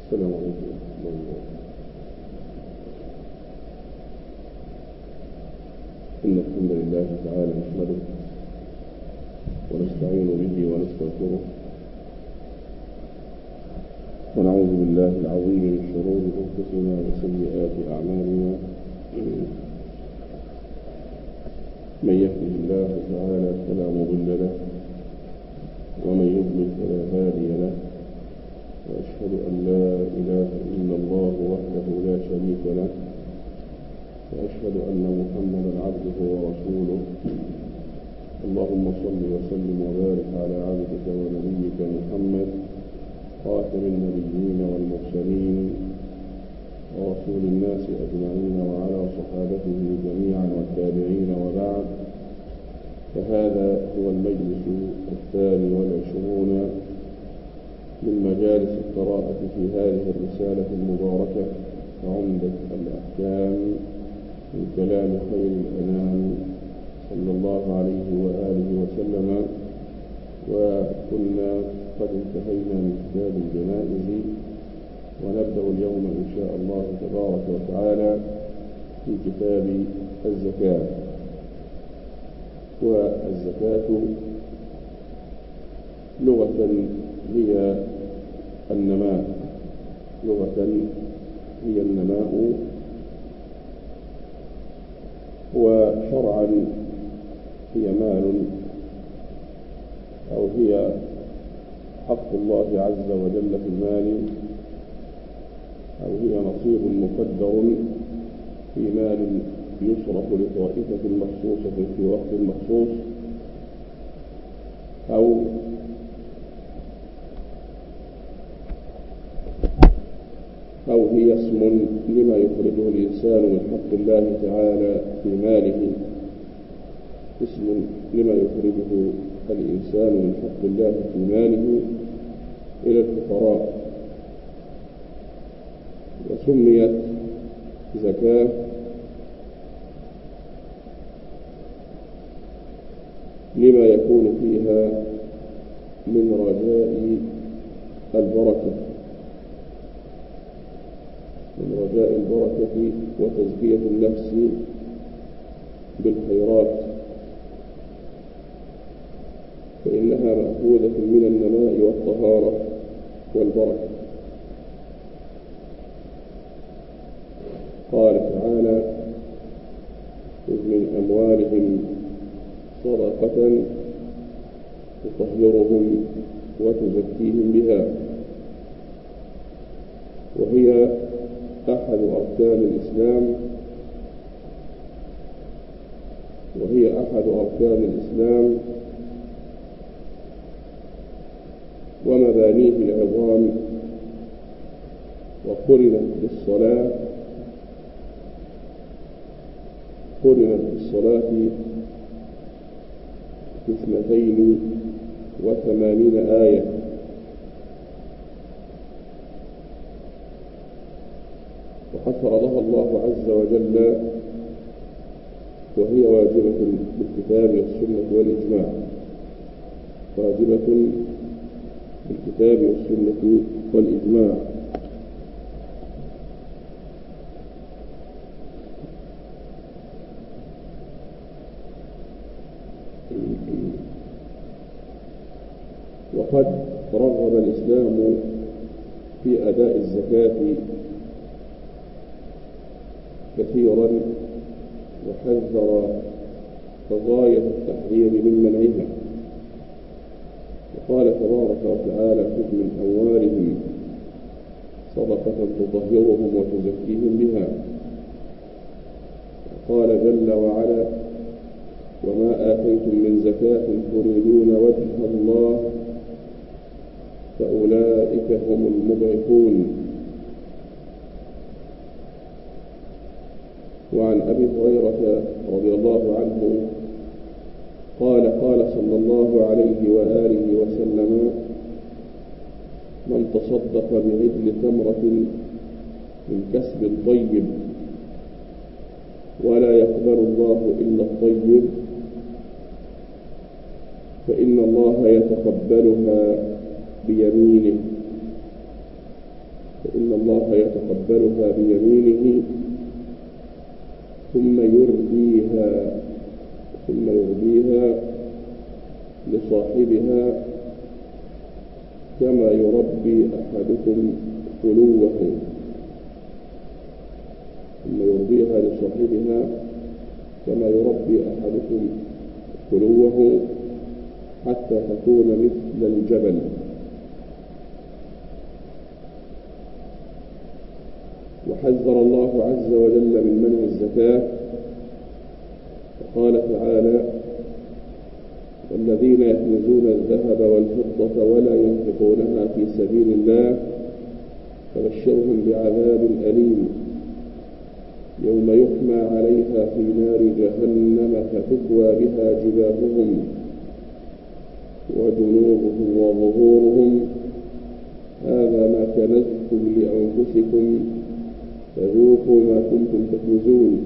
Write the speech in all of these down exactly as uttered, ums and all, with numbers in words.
السلام عليكم ورحمة الله. إن الحمد لله تعالى نحمده ونستعين به ونستغفره ونعوذ بالله العظيم من شرور أنفسنا وسيئات أعمالنا. من يهده الله تعالى فلا مضل له ومن يضلل فلا هادي له، وأشهد أن لا إله إلا الله وحده لا شريك له، وأشهد أن محمدا عبده ورسوله. اللهم صل وسلم وبارك على عبدك ونبيك محمد خاتم النبيين والمرسلين ورسول الناس أجمعين، وعلى صحابته جميعا والتابعين، وبعد. فهذا هو المجلس الثاني والعشرون من مجالس القراءة في هذه الرسالة المباركة، عمدة الأحكام من كلام خير الأنام صلى الله عليه وآله وسلم. وكنا قد انتهينا من كتاب الجنائز، ونبدأ اليوم إن شاء الله تبارك وتعالى في كتاب الزكاة. والزكاة لغة هي النماء، لغة هي النماء، وشرعا هي مال أو هي حق الله عز وجل في المال، أو هي نصيب مقدر في مال يصرف لطائفة مخصوصة في وقت مخصوص، أو أو هي اسم لما يخرجه الإنسان من حق الله تعالى في ماله، اسم لما يخرجه الإنسان من حق الله في ماله إلى الفقراء. وسميت زكاة لما يكون فيها من رجاء البركة، من رجاء البركة وتزكية النفس بالخيرات، فإنها مأخوذة من النماء والطهارة والبركة. قال تعالى: خذ من أموالهم صدقة تطهرهم وتزكيهم بها. وهي أحد أركان الإسلام، وهي أحد أركان الإسلام ومبانيه العظام، وقرنت بالصلاة قرنت بالصلاة في اثنتين وثمانين آية، وقد فرضها الله عز وجل، وهي واجبة بالكتاب والسنة والإجماع، واجبة بالكتاب والسنة والإجماع. وقد رغب الإسلام في أداء الزكاة كثيرا، وحذر غاية التحذير من منعها. وقال تبارك وتعالى: خذ من أموالهم صدقة تطهرهم وتزكيهم بها. وقال جل وعلا: وما آتيتم من زكاة تريدون وجه الله فأولئك هم المضعفون. وعن أبي هريرة رضي الله عنه قال: قال صلى الله عليه وآله وسلم: من تصدق بعدل تمرة من كسب طيب ولا يقبل الله إلا الطيب فإن الله يتقبلها بيمينه إن الله يتقبلها بيمينه ثم يرضيها ثم يرضيها لصاحبها كما يربي أحدكم فلوه ثم يرضيها لصاحبها كما يربي أحدكم فلوه حتى تكون مثل الجبل. وحذر الله عز وجل من منع الزكاة وقال تعالى: والذين يكنزون الذهب والفضة ولا ينفقونها في سبيل الله فبشرهم بعذاب أليم يوم يحمى عليها في نار جهنم فتكوى بها جباههم وجنوبهم وظهورهم هذا ما كنزتم لأنفسكم فذوقوا ما كنتم تكنزون.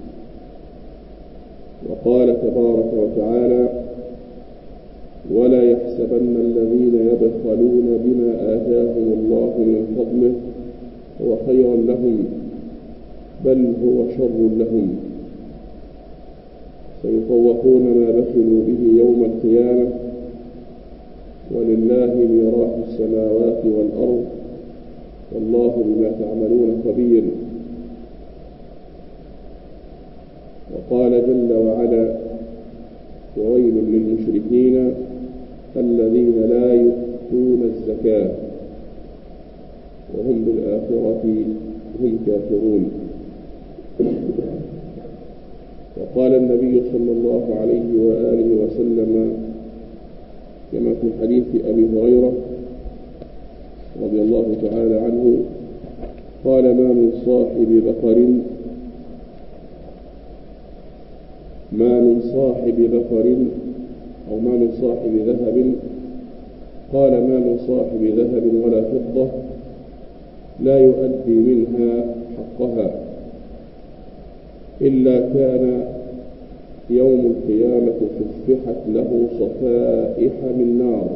وقال تبارك وتعالى: ولا يحسبن الذين يبخلون بما آتاهم الله من فضله هو خيرا لهم بل هو شر لهم سيطوقون ما بخلوا به يوم القيامة ولله ميراث السماوات والأرض والله بما تعملون خبير. وقال جل وعلا: وويل للمشركين الذين لا يؤتون الزكاة وهم بالآخرة هم كافرون. وقال النبي صلى الله عليه وآله وسلم كما في حديث أبي هريرة رضي الله تعالى عنه قال: ما من صاحب بقر ما من صاحب بقر أو ما من صاحب ذهب قال ما من صاحب ذهب ولا فضة لا يؤدي منها حقها إلا كان يوم القيامة صفحت له صفائح من نار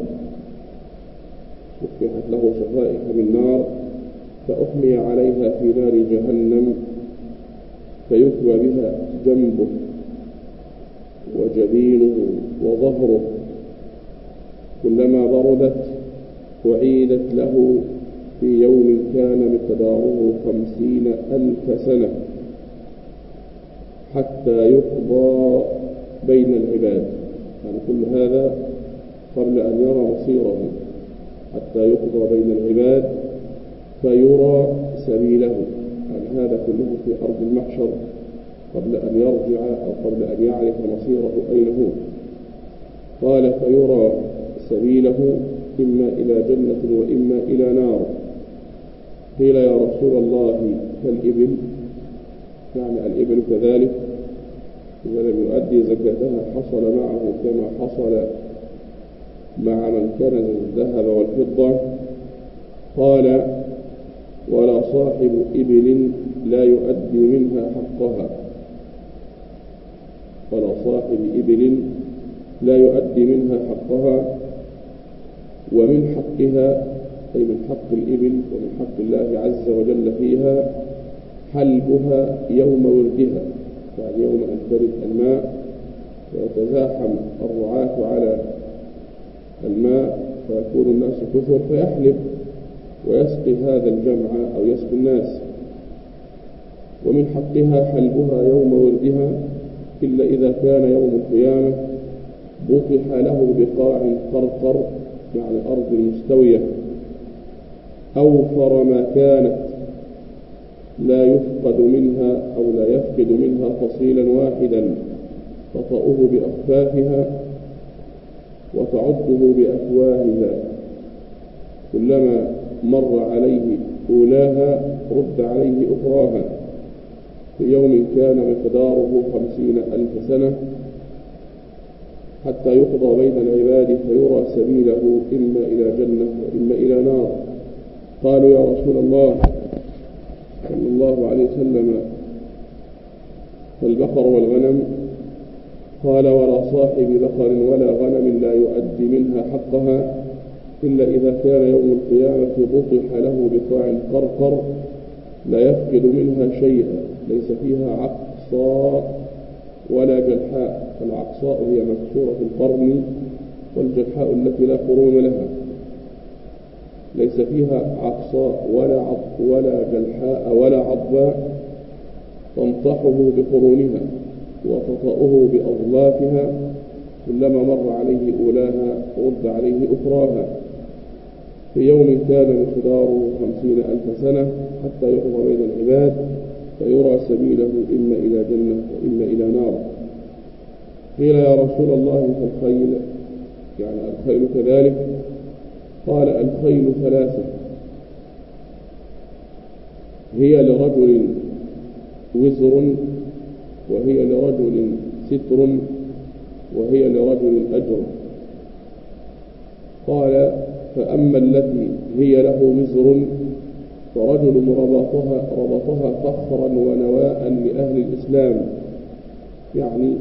صفحت له صفائح من نار فأحمي عليها في نار جهنم فيكوى بها جنبه وجبينه وظهره كلما بردت أعيدت له في يوم كان مقداره خمسين ألف سنة حتى يقضى بين العباد. يعني كل هذا قبل أن يرى مصيره حتى يقضى بين العباد فيرى سبيله. يعني هذا كله في أرض المحشر قبل أن يرجع أو قبل أن يعرف مصيره أين هو. قال: فيرى سبيله إما إلى جنة وإما إلى نار. قيل: يا رسول الله كالإبل؟ يعني الإبل كذلك إذا لم يؤدي زكاتها حصل معه كما حصل مع من كنز الذهب والفضة. قال: ولا صاحب إبل لا يؤدي منها حقها ولا صاحب إبل لا يؤدي منها حقها ومن حقها أي من حق الإبل ومن حق الله عز وجل فيها حلبها يوم وردها. يعني يوم أن ترد الماء ويتزاحم الرعاة على الماء فيكون الناس كثر فيحلب ويسقي هذا الجمع أو يسقي الناس. ومن حقها حلبها يوم وردها إلا إذا كان يوم القيامة بطح له بقاع قرقر يعني أرض مستوية أوفر ما كانت لا يفقد منها أو لا يفقد منها فصيلا واحدا تطأه بأخفافها وتعضه بأفواهها كلما مر عليه أولاها رد عليه أخراها في يوم كان مقداره خمسين ألف سنة حتى يقضى بين العباد فيرى سبيله إما إلى جنة وإما إلى نار. قالوا: يا رسول الله صلى الله عليه وسلم فالبقر والغنم؟ قال: ولا صاحب بقر ولا غنم لا يؤدي منها حقها إلا إذا كان يوم القيامة بطح له بقاع قرقر لا يفقد منها شيئا، ليس فيها عقصاء ولا جلحاء. العقصاء هي مكسورة القرن، والجلحاء التي لا قرون لها. ليس فيها عقصاء ولا عض ولا جلحاء ولا عضباء تنطحه بقرونها وتطأه بأظلافها، كلما مر عليه أولاها رد عليه أخراها، في يوم كان مقداره خمسين ألف سنة، حتى يقضى بين العباد فيرى سبيله إما إلى جنة وإما إلى نار. قيل يا رسول الله فالخيل، يعني الخيل كذلك؟ قال الخيل ثلاثة: هي لرجل وزر، وهي لرجل ستر، وهي لرجل أجر. قال فأما التي هي له وزر فرجل ربطها, ربطها فخرا ونواء لأهل الإسلام، يعني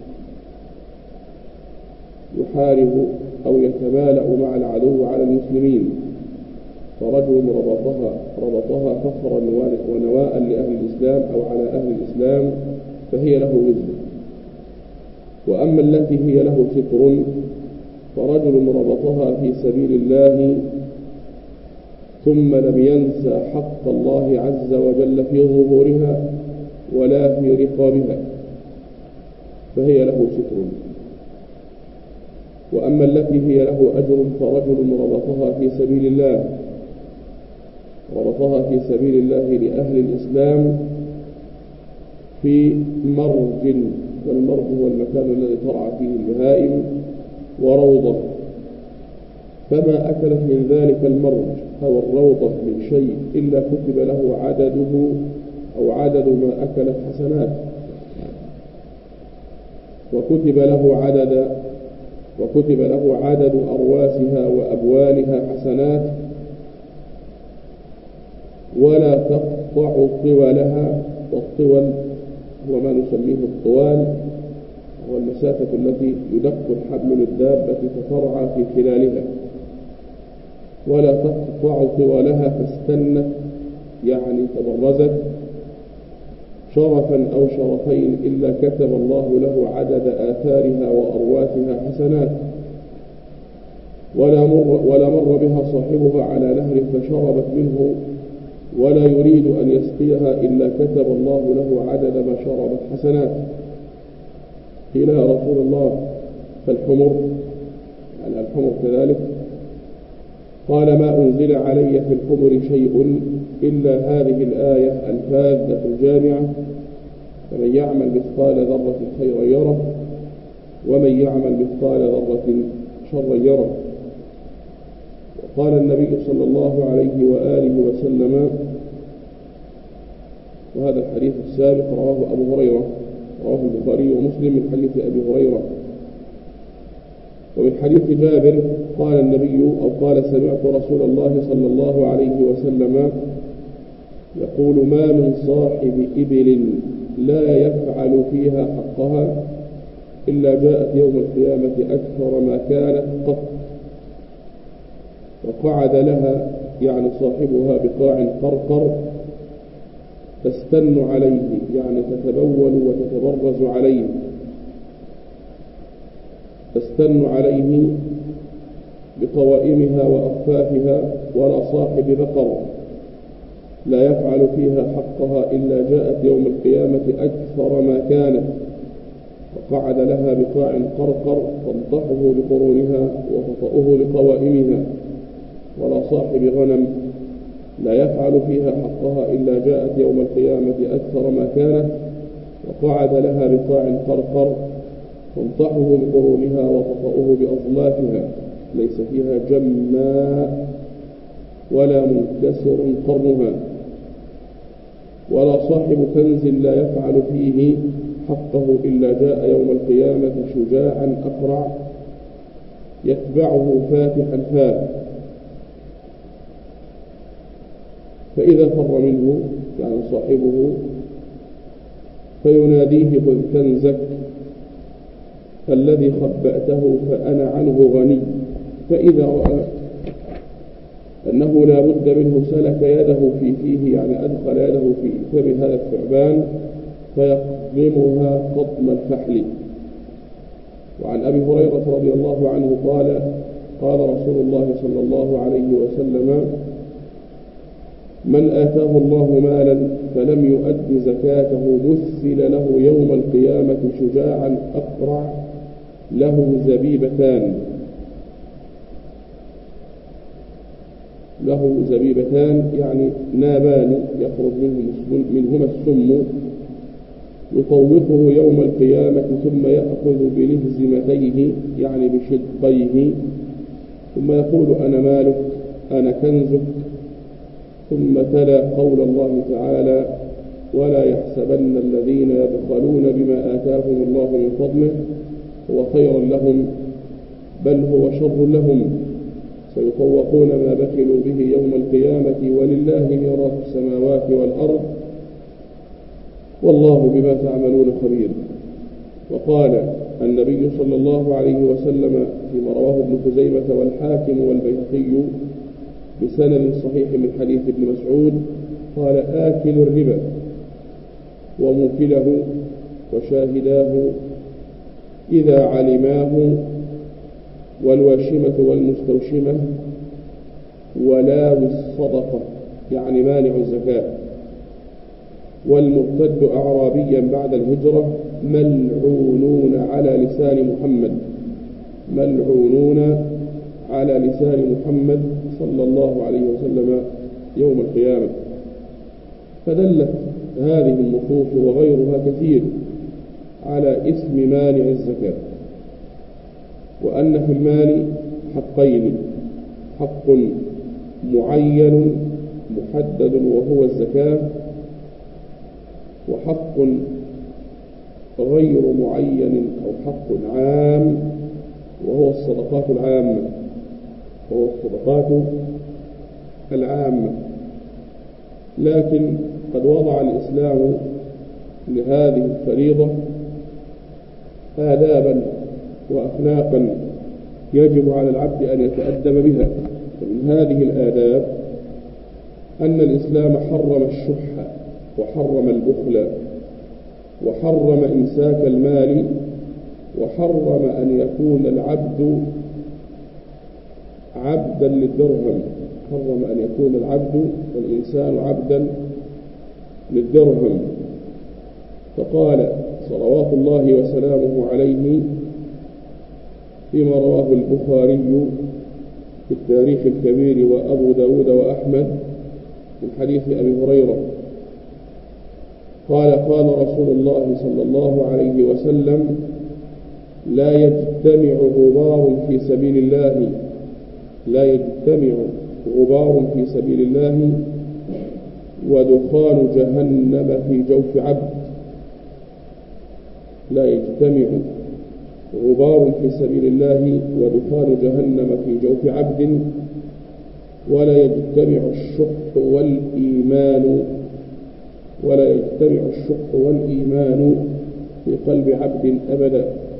يحارب أو يتمالأ مع العدو على المسلمين، فرجل ربطها, ربطها فخرا ونواء لأهل الإسلام أو على أهل الإسلام فهي له وزر. وأما التي هي له ستر فرجل ربطها في سبيل الله ثم لم ينسى حق الله عز وجل في ظهورها ولا في رقابها فهي له ستر. وأما التي هي له أجر فرجل ربطها في سبيل الله ربطها في سبيل الله لأهل الإسلام في مرج، والمرج هو المكان الذي ترعى فيه البهائم، وروضة، فما أكلت من ذلك المرج أو الروضة من شيء إلا كتب له عدده أو عدد ما أكلت حسنات، وكتب له عدد وكتب له عدد أرواسها وأبوالها حسنات، ولا تقطع طولها. والطول هو ما نسميه الطوال، هو المسافة التي يدق الحبل للدابة تفرع في خلالها. ولا تقطع طولها فاستنت، يعني تبرزت، شرفا أو شرفين إلا كتب الله له عدد آثارها وأرواتها حسنات. ولا مر, ولا مر بها صاحبها على نهر فشربت منه ولا يريد أن يسقيها إلا كتب الله له عدد ما شربت حسنات. قيل يا رسول الله فالحمر؟ يعني الحمر كذلك؟ قال ما أنزل علي في الحمر شيء إلا هذه الآية الفاذة الجامعة: فمن يعمل مثقال ذرة خيرا يره ومن يعمل مثقال ذرة شرا يره. وقال النبي صلى الله عليه وآله وسلم، وهذا الحديث السابق رواه أبو هريرة، رواه البخاري ومسلم من حديث أبي هريرة. ومن حديث جابر قال النبي أو قال سمعت رسول الله صلى الله عليه وسلم يقول: ما من صاحب إبل لا يفعل فيها حقها إلا جاءت يوم القيامة أكثر ما كانت قط، وقعد لها، يعني صاحبها، بقاع قرقر تستن عليه، يعني تتبول وتتبرز عليه، تستن عليه بقوائمها وأخفافها. ولا صاحب بقر لا يفعل فيها حقها إلا جاءت يوم القيامة أكثر ما كانت، وقعد لها بقاع قرقر تنطحه بقرونها وتطأه بقوائمها. ولا صاحب غنم لا يفعل فيها حقها إلا جاءت يوم القيامة أكثر ما كانت، وقعد لها بقاع قرقر تنطحه بقرونها وتطأه بأظلافها، ليس فيها جماء ولا منكسر قرنها. ولا صاحب كنز لا يفعل فيه حقه إلا جاء يوم القيامة شجاعا أقرع يتبعه فاتحا فاه، فإذا فر منه، يعني صاحبه، فيناديه: خذ كنزك الذي خبأته فأنا عنه غني. فإذا رأى أنه لا بد منه سلك يده في فيه، يعني أدخل يده في فم هذا الثعبان فيقضمها قطم الفحل. وعن أبي هريرة رضي الله عنه قال قال رسول الله صلى الله عليه وسلم: من آتاه الله مالا فلم يؤد زكاته مثل له يوم القيامة شجاعا أقرع له زبيبتان له زبيبتان يعني نابان يخرج منهما السم، يطوقه يوم القيامة ثم يأخذ بلهزمتيه يعني بشدقيه، ثم يقول: أنا مالك أنا كنزك. ثم تلا قول الله تعالى: ولا يحسبن الذين يبخلون بما آتاهم الله من فضله هو خير لهم بل هو شر لهم، سيطوقون ما بخلوا به يوم القيامة ولله ميراث السماوات والأرض والله بما تعملون خبير. وقال النبي صلى الله عليه وسلم فيما رواه ابن خزيمة والحاكم والبيهقي بسند صحيح من حديث ابن مسعود قال: آكل الربا وموكله وشاهداه إذا علماه والواشمة والمستوشمة ولاوي الصدقة يعني مانع الزكاة والمرتد أعرابيا بعد الهجرة ملعونون على لسان محمد ملعونون على لسان محمد صلى الله عليه وسلم يوم القيامة. فدلت هذه النصوص وغيرها كثير على اسم مانع الزكاة، وأن في المال حقين: حق معين محدد وهو الزكاة، وحق غير معين أو حق عام وهو الصدقات العامة وهو الصدقات العامة. لكن قد وضع الإسلام لهذه الفريضة آدابا وأخلاقا يجب على العبد أن يتأدب بها. ومن هذه الآداب أن الإسلام حرم الشح وحرم البخل وحرم إمساك المال، وحرم أن يكون العبد عبدا للدرهم حرم أن يكون العبد والإنسان عبدا للدرهم. فقال صلوات الله وسلامه عليه فيما رواه البخاري في التاريخ الكبير وأبو داود وأحمد من حديث أبي هريرة قال: قال رسول الله صلى الله عليه وسلم: لا يجتمع غبار في سبيل الله لا يجتمع غبار في سبيل الله ودخان جهنم في جوف عبد لا يجتمع غبار في سبيل الله ودخان جهنم في جوف عبد ولا يجتمع الشح والإيمان ولا يجتمع الشح والإيمان في قلب عبد أبدا.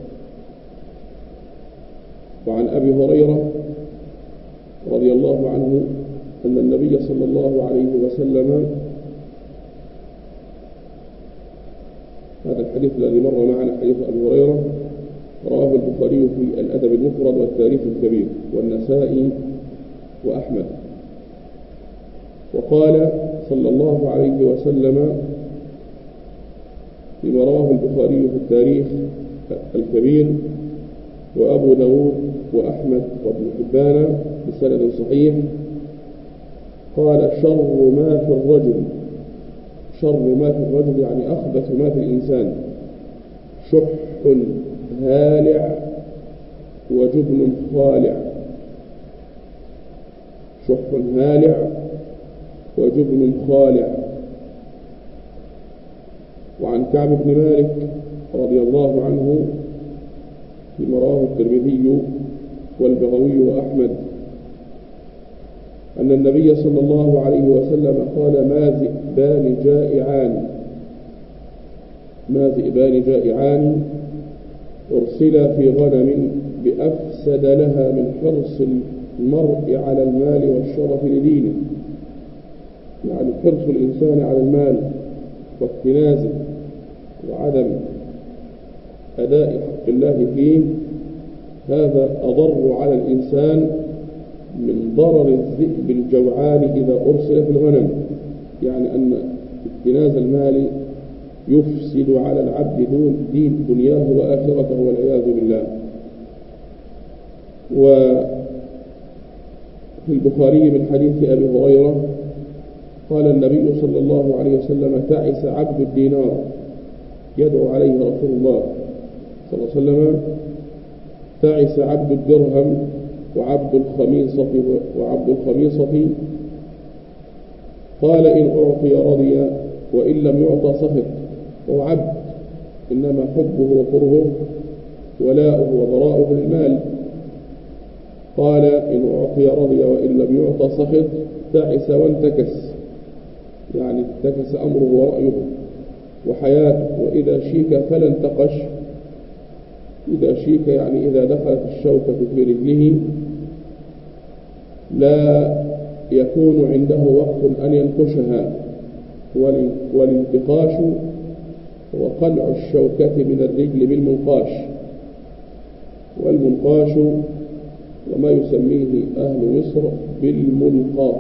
وعن أبي هريرة رضي الله عنه أن النبي صلى الله عليه وسلم، هذا الحديث الذي مر معنا حديث أبي هريرة رواه البخاري في الأدب المفرد والتاريخ الكبير والنسائي وأحمد. وقال صلى الله عليه وسلم فيما رواه البخاري في التاريخ الكبير وأبو داود وأحمد وابن حبان بسند صحيح قال: شر ما في الرجل شر ما في الرجل يعني أخبث ما في الإنسان شح هالع وجبن خالع شح هالع وجبن خالع. وعن كعب بن مالك رضي الله عنه فيما رواه الترمذي والبغوي وأحمد أن النبي صلى الله عليه وسلم قال: ما ذئبان جائعان ما ذئبان جائعان أرسلا في غنم بأفسد لها من حرص المرء على المال والشرف لدينه، يعني حرص الإنسان على المال واكتنازه وعدم أداء حق الله فيه، هذا أضر على الإنسان من ضرر الذئب الجوعان إذا أرسل في الغنم. يعني أن اكتناز المال يفسد على العبد دون دين دنياه وآخرته والعياذ بالله. وفي البخاري من حديث أبي هريرة قال النبي صلى الله عليه وسلم: تعس عبد الدينار، يدعو عليه رسول الله صلى الله عليه وسلم: تعس عبد الدرهم وعبد الخميصة وعبد الخميصة. قال: إن أعطي رضي وإن لم يعطى سخط. هو عبد، إنما حبه وكرهه ولاؤه وبراؤه للمال. قال: إن أعطي رضي وإن لم يعطى سخط. تعس وانتكس، يعني انتكس أمره ورأيه وحياته. وإذا شيك فلا انتقش، إذا شيك يعني إذا دخلت الشوكة في رجله لا يكون عنده وقت أن ينقشها. والانتقاش هو قلع الشوكة من الرجل بالمنقاش، والمنقاش وما يسميه أهل مصر بالملقاط.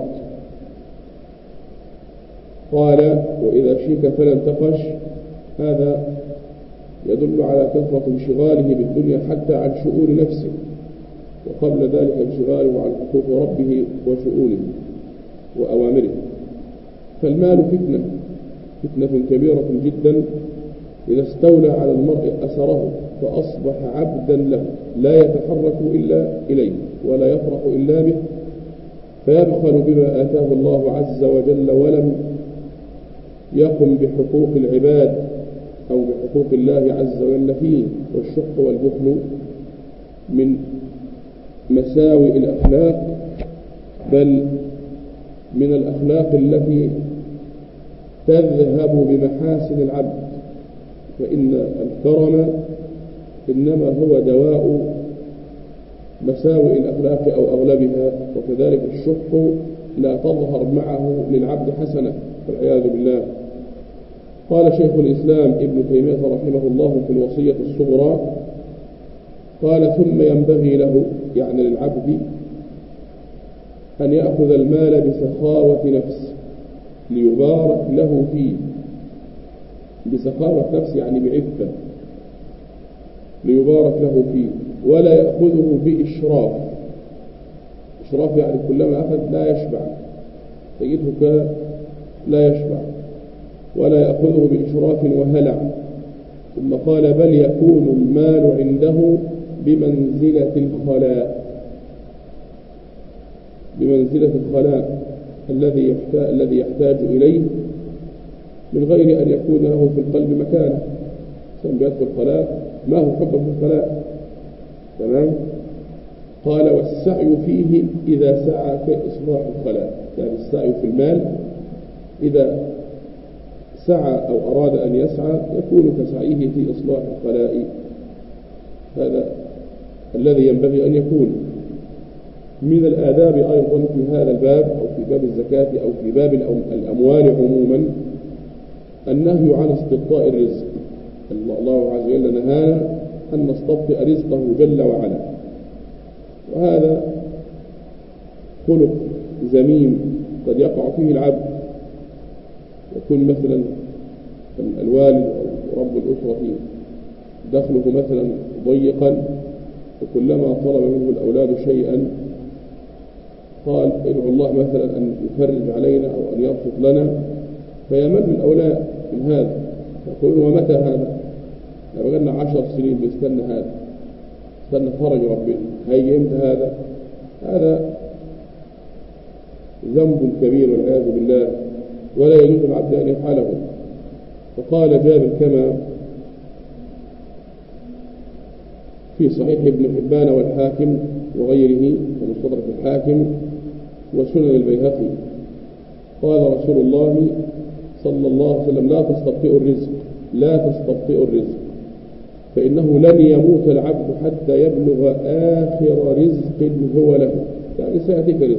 قال: وإذا شيك فلا انتقش. هذا يدل على كثرة انشغاله بالدنيا حتى عن شؤون نفسه، وقبل ذلك انشغاله عن حقوق ربه وشؤونه وأوامره. فالمال فتنة فتنة كبيرة جدا إذا استولى على المرء أثره فأصبح عبدا له، لا يتحرك إلا إليه ولا يفرح إلا به، فيبخل بما آتاه الله عز وجل ولم يقم بحقوق العباد أو بحقوق الله عز وجل فيه. والشح والبخل من مساوئ الأخلاق، بل من الأخلاق التي تذهب بمحاسن العبد، فإن الكرم إنما هو دواء مساوئ الأخلاق أو أغلبها، وكذلك الشح لا تظهر معه للعبد حسنة والعياذ بالله. قال شيخ الإسلام ابن تيمية رحمه الله في الوصية الصغرى، قال: ثم ينبغي له، يعني للعبد، أن يأخذ المال بسخاوة نفس ليبارك له فيه. بسخاوة نفس يعني بعفة، ليبارك له فيه، ولا يأخذه بإشراف. إشراف يعني كلما أخذ لا يشبع، تجده لا يشبع. ولا يأخذه بإشراف وهلع. ثم قال: بل يكون المال عنده بمنزلة الخلاء، بمنزلة الخلاء الذي يحتاج, الذي يحتاج إليه من غير أن يكون له في القلب مكانه. سنبيت في الخلاء ما هو حب في الخلاء، تمام؟ قال: والسعي فيه إذا سعى كإصلاح الخلاء، يعني السعي في المال إذا سعى أو أراد أن يسعى يكون كسعيه في إصلاح الخلاء. هذا الذي ينبغي أن يكون. من الآداب أيضا في هذا الباب أو في باب الزكاة أو في باب الأموال عموما النهي عن استبطاء الرزق. الله عز وجل نهانا أن نستبطئ رزقه جل وعلا، وهذا خلق ذميم قد يقع فيه العبد. يكون مثلا الوالد أو رب الأسرة دخله مثلا ضيقا، وكلما طلب منه الأولاد شيئا قال: ادعو الله مثلا أن يفرج علينا أو أن يبسط لنا، فيمل الأولاد من هذا، يقولون: ومتى هذا؟ لو قلنا عشر سنين بيستنى هذا، استنى فرج ربنا، هي امتى هذا؟ هذا ذنب كبير والعياذ بالله، ولا يجوز العبد أن يفعله. فقال جابر كما في صحيح ابن حبان والحاكم وغيره ومستدرك الحاكم وسنن البيهقي، قال رسول الله صلى الله عليه وسلم: لا تستبطئوا الرزق، لا تستبطئوا الرزق، فإنه لن يموت العبد حتى يبلغ آخر رزق هو له. يعني سيأتيك رزق.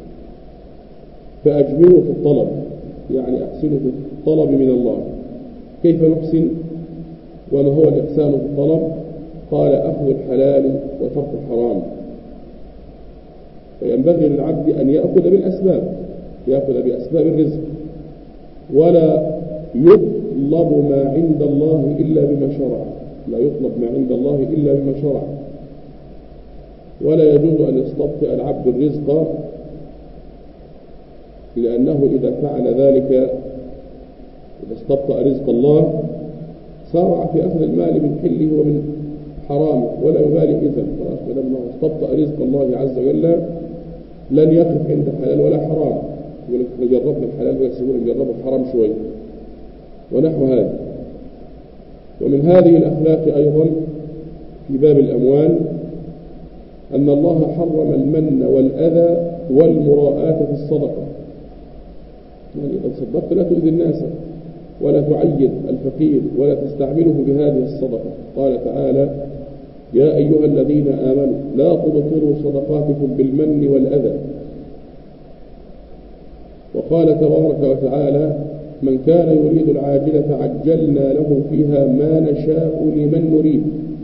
فأجملوا في الطلب، يعني أحسنوا في الطلب من الله. كيف نحسن؟ وما هو الإحسان في الطلب؟ قال أخذ الحلال وترك الحرام. فينبغي للعبد أن يأخذ بالأسباب، يأخذ بأسباب الرزق، ولا يطلب ما عند الله إلا بما شرع، لا يطلب ما عند الله إلا بما شرع. ولا يجوز أن يستبطئ العبد الرزق، لأنه إذا فعل ذلك، إذا استبطأ رزق الله سارع في أخذ المال من حله ومن حرامه ولا يبالي إذن. فلما استبطأ رزق الله عز وجل لن يقف عند حلال ولا حرام، يقول لك احنا جربنا الحلال ويسيبون نجرب الحرام شوي ونحو هذا. ومن هذه الأخلاق أيضا في باب الأموال أن الله حرم المن والأذى والمراءة في الصدقة. يعني إذا صدقت لا تؤذي الناس ولا تعيد الفقير ولا تستعمله بهذه الصدقة. قال تعالى: يا أيها الذين آمنوا لا تبطلوا صدقاتكم بالمن والأذى. وقال تبارك وتعالى: من كان يريد العاجلة عجلنا له فيها ما نشاء لمن نريد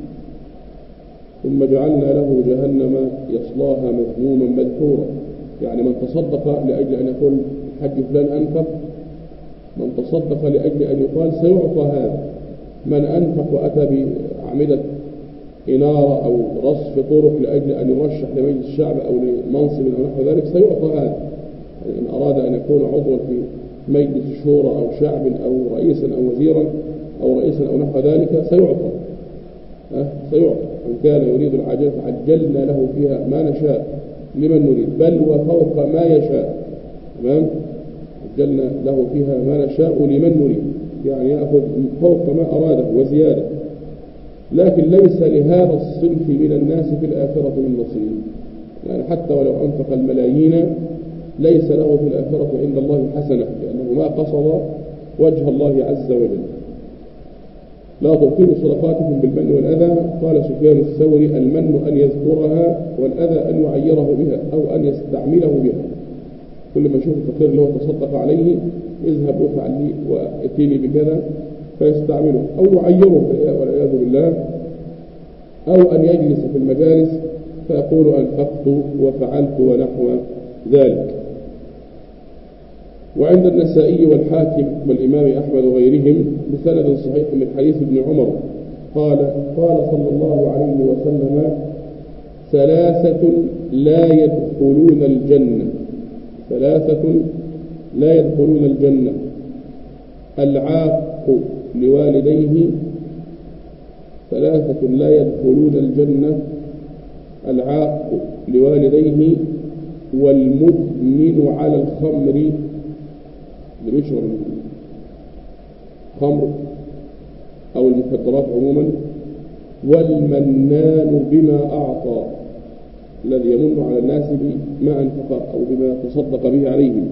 ثم جعلنا له جهنم يصلاها مذموما مدحورا. يعني من تصدق لأجل أن يقول الحج فلان أنفق، من تصدق لأجل أن يقال سيعطى هذا. من أنفق وأتى بأعمدة إنارة أو رصف طرق لأجل أن يرشح لمجلس الشعب أو لمنصب أو نحو ذلك سيعطى هذا. يعني إن أراد أن يكون عضوا في مجلس شورى أو شعب أو رئيسا أو وزيرا أو رئيسا أو نحو ذلك سيعطى أه؟ سيعطى. من كان يريد العاجلة عجلنا له فيها ما نشاء لمن نريد، بل وفوق ما يشاء. تمام؟ عجلنا له فيها ما نشاء لمن نريد، يعني يأخذ فوق ما أراده وزيادة. لكن ليس لهذا الصنف من الناس في الآخرة من نصيب. يعني حتى ولو أنفق الملايين ليس له في الآخرة عند الله حسنة، لأنه ما قصد وجه الله عز وجل. لا تبطلوا صدقاتكم بالمن والأذى. قال سفيان الثوري: المن أن يذكرها، والأذى أن يعيره بها أو أن يستعمله بها. كل ما يشوف الفقير اللي هو تصدق عليه اذهب وافعل لي واتيني بكذا فيستعمله، أو يعيره والعياذ بالله، أو أن يجلس في المجالس فيقول أنفقت وفعلت ونحو ذلك. وعند النسائي والحاكم والإمام أحمد وغيرهم بسند صحيح من حديث ابن عمر قال: قال صلى الله عليه وسلم: ثلاثة لا يدخلون الجنة، ثلاثة لا يدخلون الجنة: العاق لوالديه، ثلاثة لا يدخلون الجنة: العاق لوالديه، والمدمن على الخمر، اللي بيشرب الخمر أو المخدرات عموما، والمنان بما أعطى، الذي يمن على الناس بما أنفق أو بما تصدق به عليهم.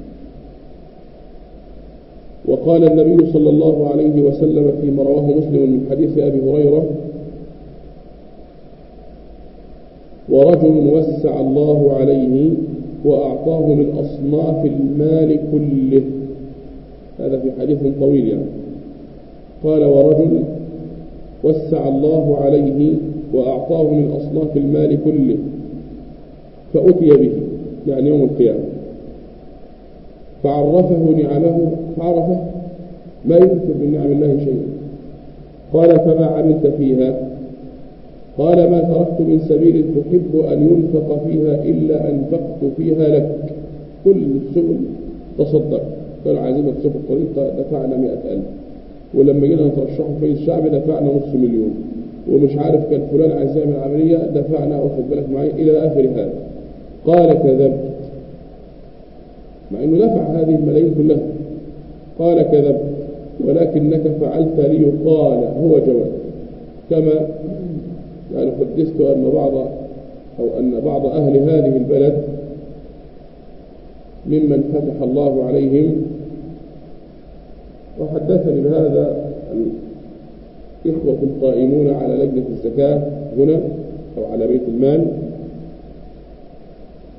وقال النبي صلى الله عليه وسلم فيما رواه مسلم من حديث أبي هريرة: ورجل وسع الله عليه وأعطاه من أصناف المال كله. هذا في حديث طويل يعني. قال: ورجل وسع الله عليه وأعطاه من أصناف المال كله فأتي به، يعني يوم القيامة، فعرفه نعمه فعرفه، ما ينكر من نعم الله شيئا. قال: فما عملت فيها؟ قال: ما تركت من سبيل تحب أن ينفق فيها إلا أنفقت فيها لك. كل السبل تصدق. قالوا عايزين نتصف الطريق، دفعنا مئة ألف، ولما جينا نترشحه في الشعب دفعنا نص مليون، ومش عارف كان فلان عايز يعمل عملية دفعنا، واخد بالك معي، إلى آخر هذا. قال: كذبت، مع أنه دفع هذه الملايين كلها. قال: كذبت، ولكنك فعلت ليقال هو جواد. كما يعني حدثت أن بعض أو أن بعض أهل هذه البلد ممن فتح الله عليهم، وحدثني بهذا الإخوة القائمون على لجنة الزكاة هنا أو على بيت المال،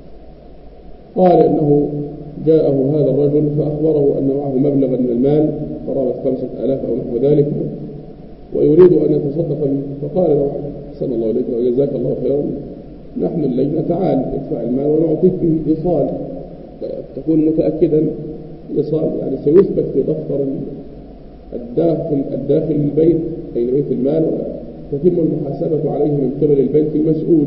قال إنه جاءه هذا الرجل فأخبره أن معه مبلغا من المال قرابة خمسة آلاف أو نحو ذلك ويريد أن يتصدق به، فقال له أحسن الله إليك وجزاك الله خيرا، نحن اللجنة تعال ادفع المال ونعطيك به إيصال تكون متأكدا إيصال، يعني سيثبت في دفتر الداخل الداخل البيت أي بيت المال وتتم المحاسبة عليه من قبل البنك المسؤول.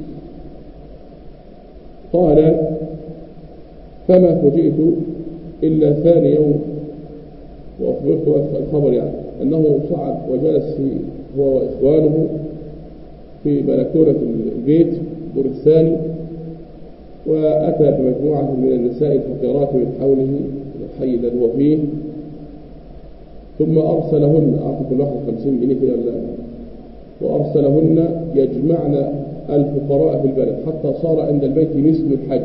قال فما فوجئت إلا ثاني يوم وأخبرت الخبر يعني أنه صعد وجلس في هو وإخوانه في بلكونة البيت الدور الثاني، وأتى بمجموعة من النساء الفقيرات من حوله الحي الذي هو فيه، ثم أرسلهن أعطى كل واحد خمسين جنيه كده وأرسلهن يجمعن الفقراء في البلد حتى صار عند البيت مثل الحج،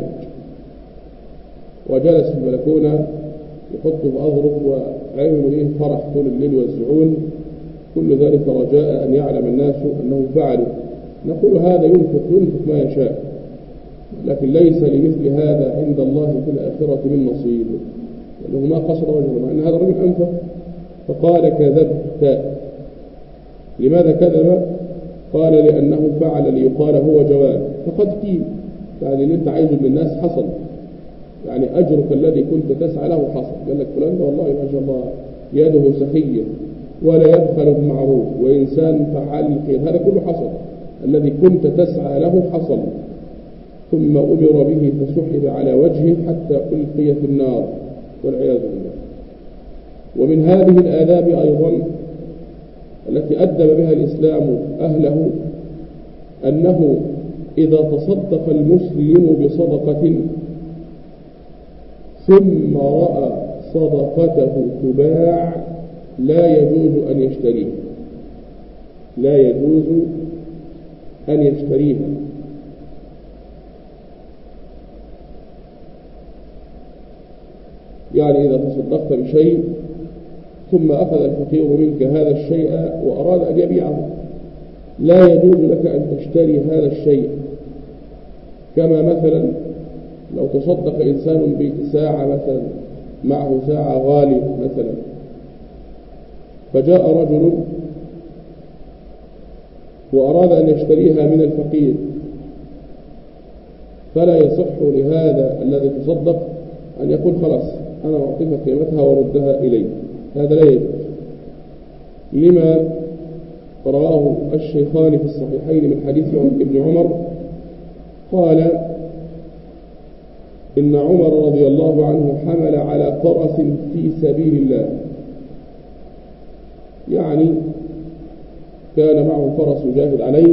وجلس في البلكونة يحطوا بأظرف وعملوا إيه فرح طول الليل والزعون، كل ذلك رجاء أن يعلم الناس أنه فعلوا. نقول هذا ينفق ينفق ما يشاء، لكن ليس لمثل هذا عند الله في الآخرة من نصيب، لأنه ما قصد وجهه، مع أن هذا الرجل أنفق. فقال كذبت. لماذا كذب؟ قال لأنه فعل ليقال هو جواد، فقد قيل يعني اللي أنت عايزه من الناس حصل، يعني أجرك الذي كنت تسعى له حصل. قال لك فلان ده والله ما شاء الله يده سخية ولا يبخل بمعروف وإنسان فعال الخير، هذا كله حصل، الذي كنت تسعى له حصل. ثم أمر به فسحب على وجهه حتى ألقي في النار والعياذ بالله. ومن هذه الآداب أيضا التي أدب بها الإسلام أهله أنه إذا تصدق المسلم بصدقة ثم رأى صدقته تباع لا يجوز أن يشتريها، لا يجوز أن يشتريها. يعني إذا تصدقت بشيء ثم أخذ الفقير منك هذا الشيء وأراد أن يبيعه، لا يجوز لك أن تشتري هذا الشيء. كما مثلا لو تصدق إنسان بساعة مثلا، معه ساعة غالية مثلا، فجاء رجل وأراد أن يشتريها من الفقير، فلا يصح لهذا الذي تصدق أن يقول خلاص أنا أعطيك قيمتها وردها إلي، هذا لا يجوز. لما رواه الشيخان في الصحيحين من حديث ابن عمر قال إن عمر رضي الله عنه حمل على فرس في سبيل الله، يعني كان معه فرس يجاهد عليه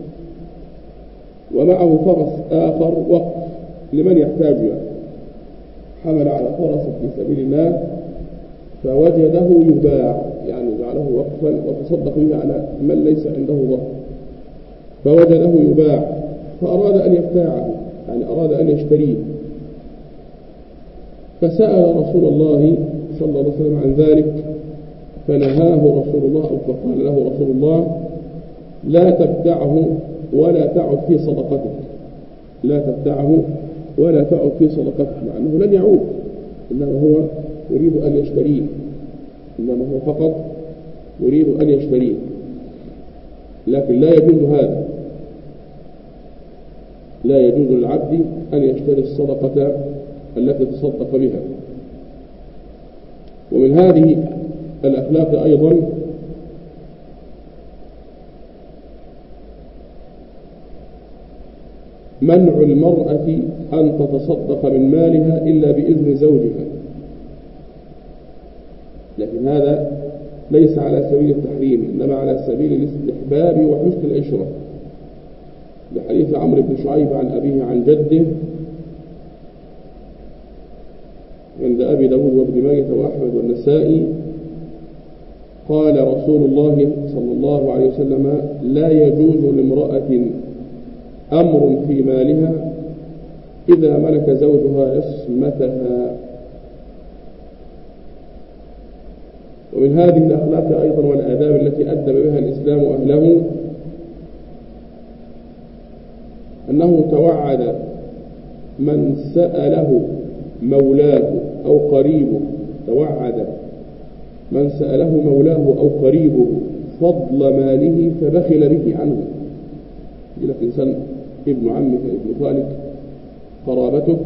ومعه فرس آخر وقف لمن يحتاج، يعني حمل على فرس في سبيل الله فوجده يباع، يعني جعله وقفا وتصدق به على من ليس عنده ظهر، فوجده يباع فأراد أن يبتاعه، يعني أراد أن يشتريه، فسأل رسول الله صلى الله عليه وسلم عن ذلك فنهاه رسول الله، أو فقال له رسول الله لا تبتعه ولا تعد في صدقتك، لا تبتعه ولا تعد في صدقتك، مع أنه لن يعود، إنما هو يريد أن يشتريه، إنما هو فقط يريد أن يشتريه، لكن لا يجوز هذا، لا يجوز للعبد أن يشتري الصدقة التي تصدق بها. ومن هذه الأخلاق أيضا منع المرأة أن تتصدق من مالها إلا بإذن زوجها، لكن هذا ليس على سبيل التحريم، إنما على سبيل الاستحباب وحسن العشرة، لحديث عمرو بن شعيب عن أبيه عن جده عند أبي داود وابن ماجه وأحمد والنسائي قال رسول الله صلى الله عليه وسلم لا يجوز لامرأة أمر في مالها إذا ملك زوجها عصمتها. ومن هذه الأخلاق أيضا والآداب التي أدب بها الإسلام أهله أنه توعد من سأله مولاه أو قريبه توعد من سأله مولاه أو قريبه فضل ماله فبخل به عنه. يقول لك إنسان ابن عمك ابن خالك قرابتك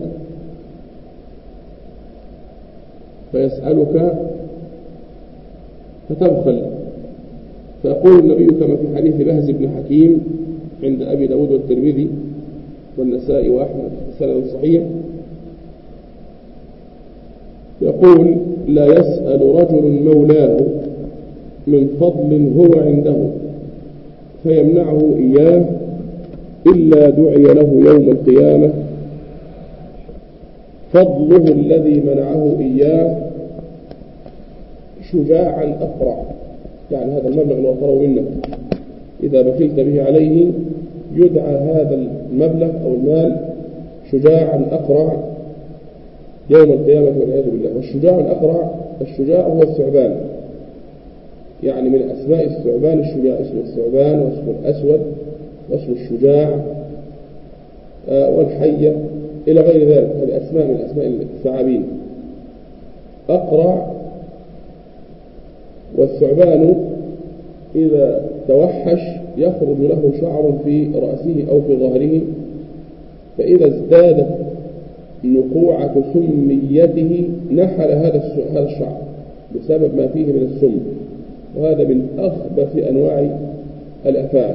فيسألك فتبخل، فيقول النبي كما في حديث بهز بن حكيم عند أبي داود والترمذي والنسائي وأحمد سند صحيح، يقول لا يسأل رجل مولاه من فضل هو عنده فيمنعه إياه إلا دعي له يوم القيامة فضله الذي منعه إياه شجاعا أقرع. يعني هذا المبلغ اللي وفره منك إذا بخلت به عليه يدعى هذا المبلغ أو المال شجاعا أقرع يوم القيامة والعياذ بالله. والشجاع الأقرع، الشجاع هو الثعبان، يعني من أسماء الثعبان الشجاع، اسم الثعبان واسم الأسود واسم الشجاع والحية إلى غير ذلك، هذه أسماء من أسماء الثعابين. أقرع، والثعبان إذا توحش يخرج له شعر في رأسه أو في ظهره، فإذا ازدادت نقوعة سميته نحل هذا هذا الشعر بسبب ما فيه من السم، وهذا من أخبث أنواع الأفعال.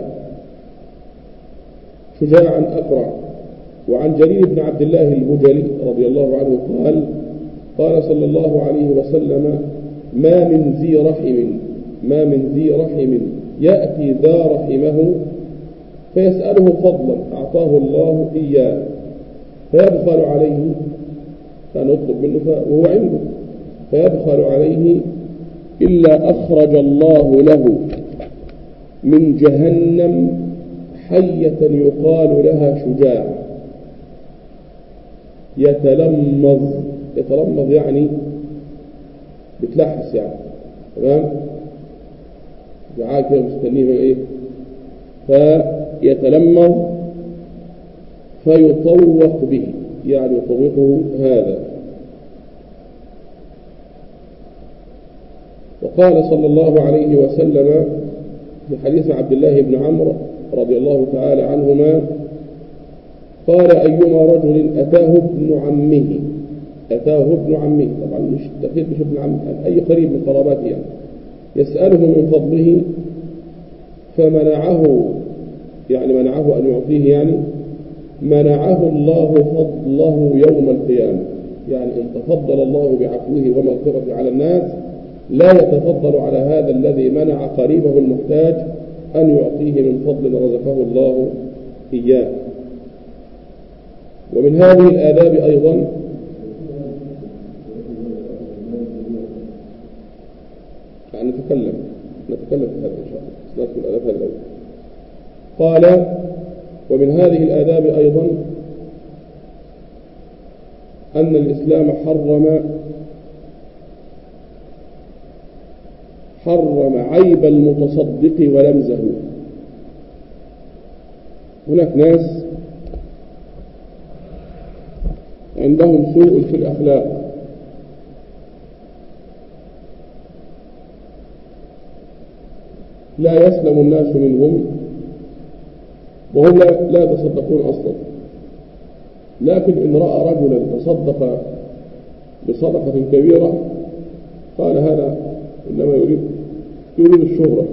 شجاعا أقرع. وعن جرير بن عبد الله البجلي رضي الله عنه قال قال صلى الله عليه وسلم ما من ذي رحم ما من ذي رحم يأتي ذا رحمه فيسأله فضلا أعطاه الله إياه فيبخل عليه، كان يطلب منه وهو عنده، فيبخل عليه إلا أخرج الله له من جهنم حية يقال لها شجاع يتلمظ. يتلمظ يعني بتلحس، يعني تمام، جعاك مستنيه ايه، فيتلمظ فيطوق به، يعني يطوقه هذا. وقال صلى الله عليه وسلم في حديث عبد الله بن عمرو رضي الله تعالى عنهما قال أيما رجل أتاه ابن عمه أتاه ابن عمه، طبعا مش تأكيد مش ابن عمه، أي قريب من قراباته يعني، يسأله من فضله فمنعه، يعني منعه أن يعطيه، يعني منعه الله فضله يوم القيامة. يعني إن تفضل الله بعفوه ومغفرته على الناس لا يتفضل على هذا الذي منع قريبه المحتاج أن يعطيه من فضل رزقه الله إياه. ومن هذه الآداب أيضا يعني نتكلم نتكلم في هذا إن شاء الله، نذكر الآداب هذا الأول. قال ومن هذه الآداب أيضا أن الإسلام حرم حرم عيب المتصدق ولمزه. هناك ناس عندهم سوء في الأخلاق، لا يسلم الناس منهم، وهم لا يتصدقون أصلا، لكن إن رأى رجلا تصدق بصدقة كبيرة قال هذا إنما يريد يريد الشهرة،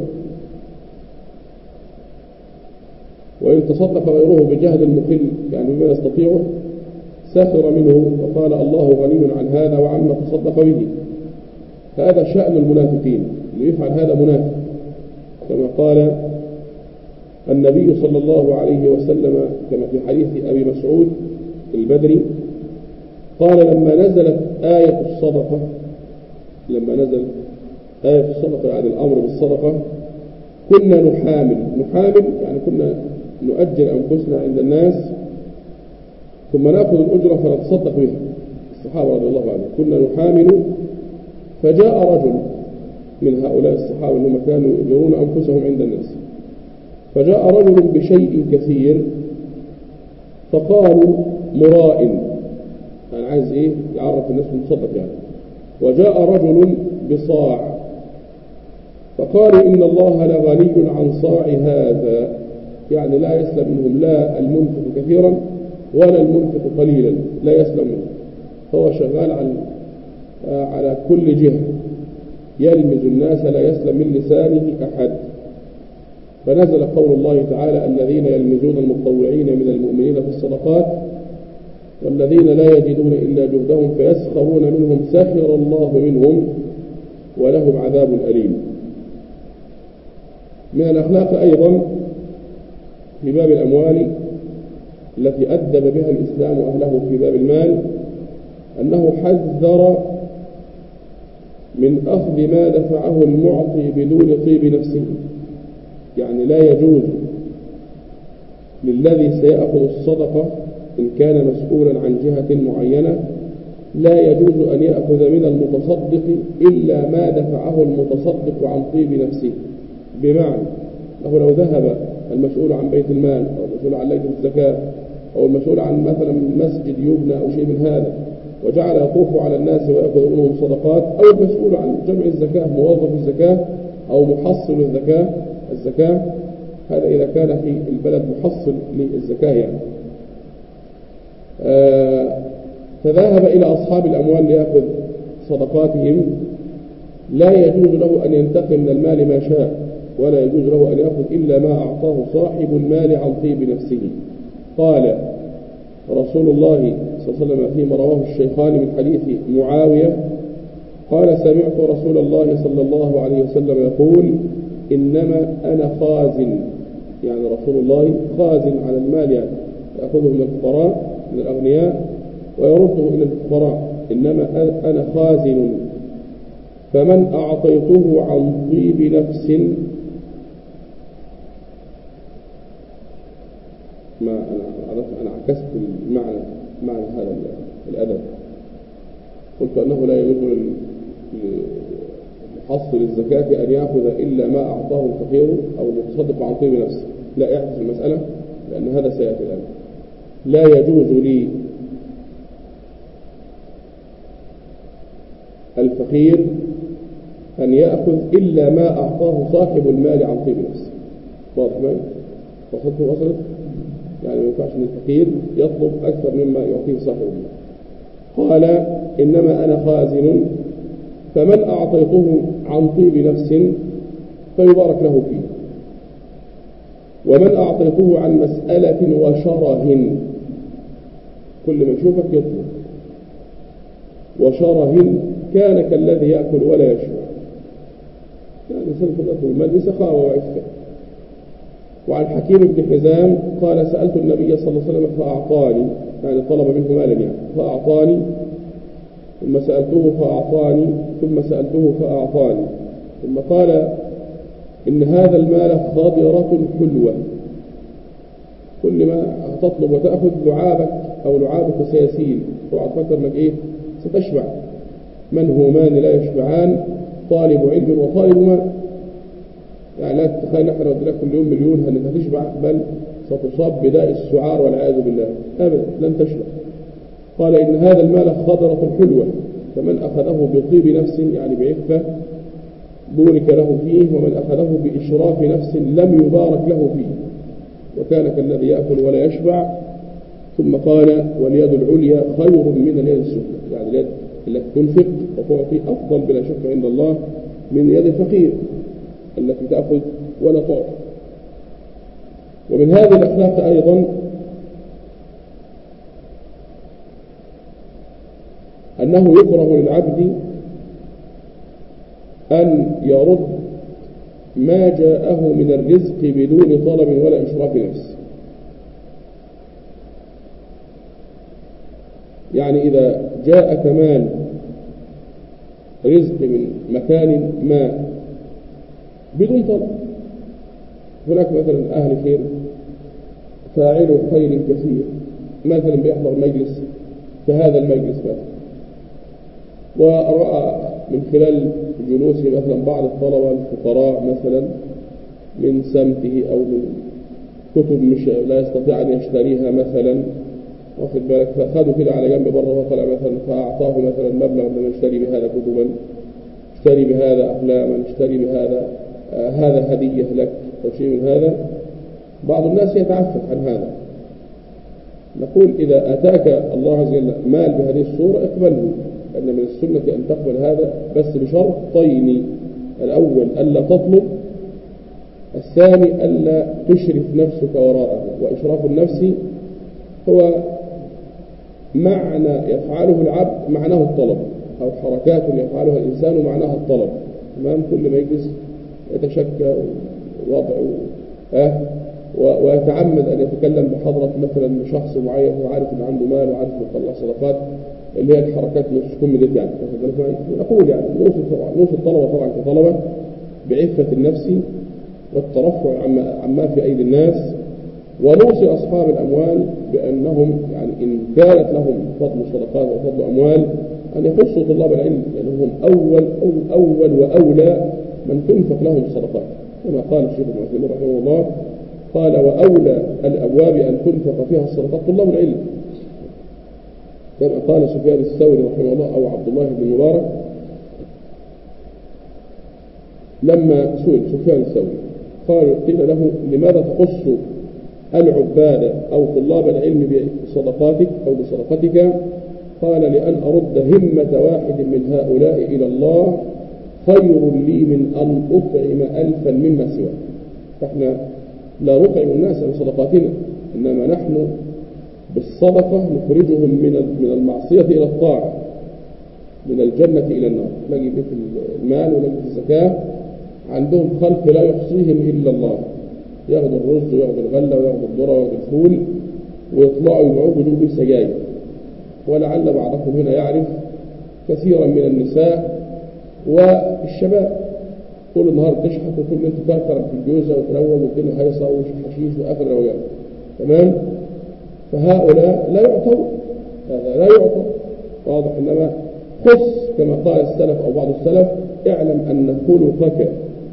وإن تصدق غيره بجهد المقل يعني بما يستطيعه سخر منه وقال الله غني عن هذا وعما تصدق به. هذا شأن المنافقين، اللي يفعل هذا منافق، كما قال النبي صلى الله عليه وسلم كما في حديث أبي مسعود البدري قال لما نزلت آية الصدقة لما نزل آية الصدقة يعني الأمر بالصدقة كنا نحامل نحامل يعني كنا نؤجل أنفسنا عند الناس ثم نأخذ الأجرة فنتصدق بها. الصحابة رضي الله عنهم كنا نحامل، فجاء رجل من هؤلاء الصحابة اللهم كانوا يجرون أنفسهم عند الناس، فجاء رجل بشيء كثير فقالوا مراء، أنا عايز إيه يعرف الناس متصدق يعني. وجاء رجل بصاع فقالوا إن الله لغني عن صاع هذا، يعني لا يسلم منهم لا المنفق كثيرا ولا المنفق قليلا، لا يسلم منه، هو شغال على على كل جهة، يلمز الناس لا يسلم من لسانه أحد. فنزل قول الله تعالى الذين يلمزون المتطوعين من المؤمنين في الصدقات والذين لا يجدون إلا جهدهم فيسخرون منهم سخر الله منهم ولهم عذاب أليم. من الأخلاق أيضا في باب الأموال التي أدب بها الإسلام أهله في باب المال أنه حذر من أخذ ما دفعه المعطي بدون طيب نفسه، يعني لا يجوز للذي سيأخذ الصدقة إن كان مسؤولا عن جهة معينة لا يجوز أن يأخذ من المتصدق إلا ما دفعه المتصدق عن طيب نفسه. بمعنى أنه لو ذهب المسؤول عن بيت المال أو المسؤول عن لجنة الزكاة أو المسؤول عن مثلا مسجد يبنى أو شيء من هذا وجعل يطوف على الناس ويأخذ منهم صدقات، أو المسؤول عن جمع الزكاة موظف الزكاة أو محصل الزكاة الزكاة هذا إذا كان في البلد محصل للزكاة يعني آه فذهب إلى أصحاب الأموال ليأخذ صدقاتهم، لا يجوز له أن ينتقم من المال ما شاء، ولا يجوز له أن يأخذ إلا ما أعطاه صاحب المال عن طيب نفسه. قال رسول الله صلى الله عليه وسلم فيما رواه الشيخان من حديث معاوية قال سمعت رسول الله صلى الله عليه وسلم يقول إنما أنا خازن، يعني رسول الله خازن على المال، يعني يأخذه من الفقراء من الأغنياء ويرده إلى الفقراء، إنما أنا خازن فمن أعطيته عن طيب نفس ما أنا أنا عكست المعنى معنى هذا الأدب، قلت أنه لا يجوز لمحصل الزكاة أن يأخذ إلا ما أعطاه الفقير أو المتصدق عن طيب نفسه، لا يعكس المسألة لأن هذا سيأتي الآن. لا يجوز لي الفقير أن يأخذ إلا ما أعطاه صاحب المال عن طيب نفسه. واضح معي؟ وصلت وصلت؟ يعني ما ينفعش أن الفقير يطلب أكثر مما يعطيه صاحب المال. قال إنما أنا خازن فمن أعطيته عن طيب نفس فيبارك له فيه، ومن أعطيته عن مسألة وشره، كل ما يشوفك يطلب، وشره كان كالذي يأكل ولا يشبع، يعني سلف الأكل المال بسخاوة وعفة. وعن حكيم بن حزام قال سألت النبي صلى الله عليه وسلم فأعطاني، يعني طلب منه مالا يعني فأعطاني، ثم سألته فأعطاني، ثم سألته فأعطاني، ثم قال إن هذا المال خضرة حلوة، كل ما تطلب وتأخذ لعابك أو لعابك سيسيل، اوعى تفكر انك إيه ستشبع. من همان لا يشبعان، طالب علم وطالب مال، يعني لا تتخيل نحن ودي لك كل يوم مليون هل هتشبع، بل ستصاب بداء السعار والعياذ بالله أبدا لن تشبع. قال إن هذا المال خضرة حلوة فمن أخذه بطيب نفس يعني بعفة بورك له فيه، ومن أخذه بإشراف نفس لم يبارك له فيه وكان كالذي يأكل ولا يشبع. ثم قال واليد العليا خير من اليد السفلى، يعني اليد التي تنفق وتعطي أفضل بلا شك عند الله من يد الفقير التي تأخذ ولا تعطي. ومن هذه الأخلاق أيضا أنه يكره للعبد أن يرد ما جاءه من الرزق بدون طلب ولا إشراف نفس، يعني إذا جاء كمال رزق من مكان ما بدون طلب، هناك مثلا أهل خير فاعل خير كثير مثلا بيحضر مجلس كهذا المجلس مثلا، ورأى من خلال جلوسه مثلا بعض الطلبة الفقراء مثلا من سمته أو من كتب مش لا يستطيع أن يشتريها مثلا واخد بالك، فأخذوا كده على جنب بره وطلع مثلا فأعطاه مثلا مبلغ من اشتري بهذا كتبا، اشتري بهذا أفلاما، اشتري بهذا آه هذا هدية لك أو شيء من هذا. بعض الناس يتعفف عن هذا. نقول إذا أتاك الله عز وجل مال بهذه الصورة اقبله، لأن من السنة أن تقبل هذا بس بشرطين: الأول ألا تطلب، الثاني ألا تشرف نفسك وراءه. وإشراف النفس هو معنى يفعله العبد معناه الطلب، أو حركات يفعلها الإنسان معناها الطلب. تمام؟ كل ما يجلس يتشكى وضع أه ويتعمد أن يتكلم بحضرة مثلا شخص معين وعارف أن عنده مال وعارف أن يطلع صدقات، اللي هي الحركات مش كم ديت يعني. نقول يعني نوصي طبعا نوصي الطلبة طبعا كطلبة بعفة النفس والترفع عما, عما في أيدي الناس، ونوصي أصحاب الأموال بأنهم يعني إن كانت لهم فضل صدقات وفضل أموال أن يخصوا طلاب العلم، لأنهم أول أو أول وأولى من تنفق لهم الصدقات، كما قال الشيخ ابن عثيمين رحمه الله، قال: وأولى الأبواب أن تنفق فيها الصدقات طلاب العلم. كما قال سفيان الثوري رحمه الله أو عبد الله بن المبارك لما سئل سفيان الثوري قال قيل له: لماذا تخص العباد أو طلاب العلم بصدقاتك أو بصدقتك؟ قال: لأن أرد همة واحد من هؤلاء إلى الله خير لي من أن أطعم ألفا مما سواه. فإحنا لا نطعم الناس بصدقاتنا، إنما نحن بالصدقة نخرجهم من من المعصية إلى الطاعة، من الجنة إلى النار. نجي في المال ونجي في الزكاة عندهم خلق لا يحصيهم إلا الله، ياخذوا الرز وياخذوا الغلة وياخذوا الذرة وياخذوا الفول ويطلعوا يبيعوه بجوب السجاير. ولعل بعضكم هنا يعرف كثيرا من النساء والشباب طول النهار تشحت وكل انت تكركر في الجوزة وتروج والدنيا هيصة وحشيش وآخر روجان. تمام؟ فهؤلاء لا يعطوا، هذا لا يعطوا، واضح. إنما خص كما قال السلف أو بعض السلف: اعلم أن خلقك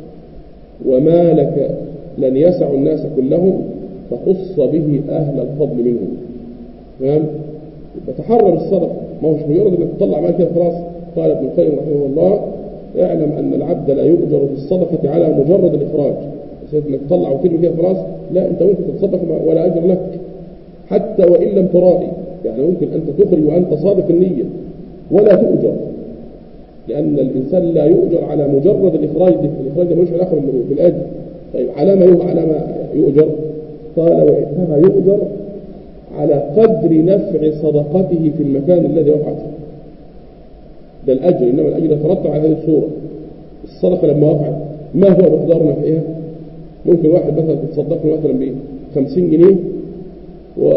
ومالك لن يسع الناس كلهم، فخص به أهل الفضل منهم. تمام؟ تحرم الصدقة، ما هوش مجرد انك تطلع مال كده خلاص. قال ابن القيم رحمه الله: اعلم أن العبد لا يؤجر في الصدقة على مجرد الإخراج، بس انك تطلع وترمي كده خلاص، لا، انت ممكن تتصدق ولا أجر لك حتى وإن لم ترائي. يعني ممكن أنت تخرج وأنت صادق النية ولا تؤجر، لأن الإنسان لا يؤجر على مجرد الإخراج. الإخراج ده ملوش علاقة بالأجر. طيب على ما على ما يؤجر؟ قال: وإنما يؤجر على قدر نفع صدقته في المكان الذي وقعت فيه. ده الأجر، إنما الأجر يترتب على هذه الصورة. الصدقة لما وقعت ما هو مقدار نفعها؟ ممكن واحد مثلا تتصدق له مثلا ب خمسين جنيه و...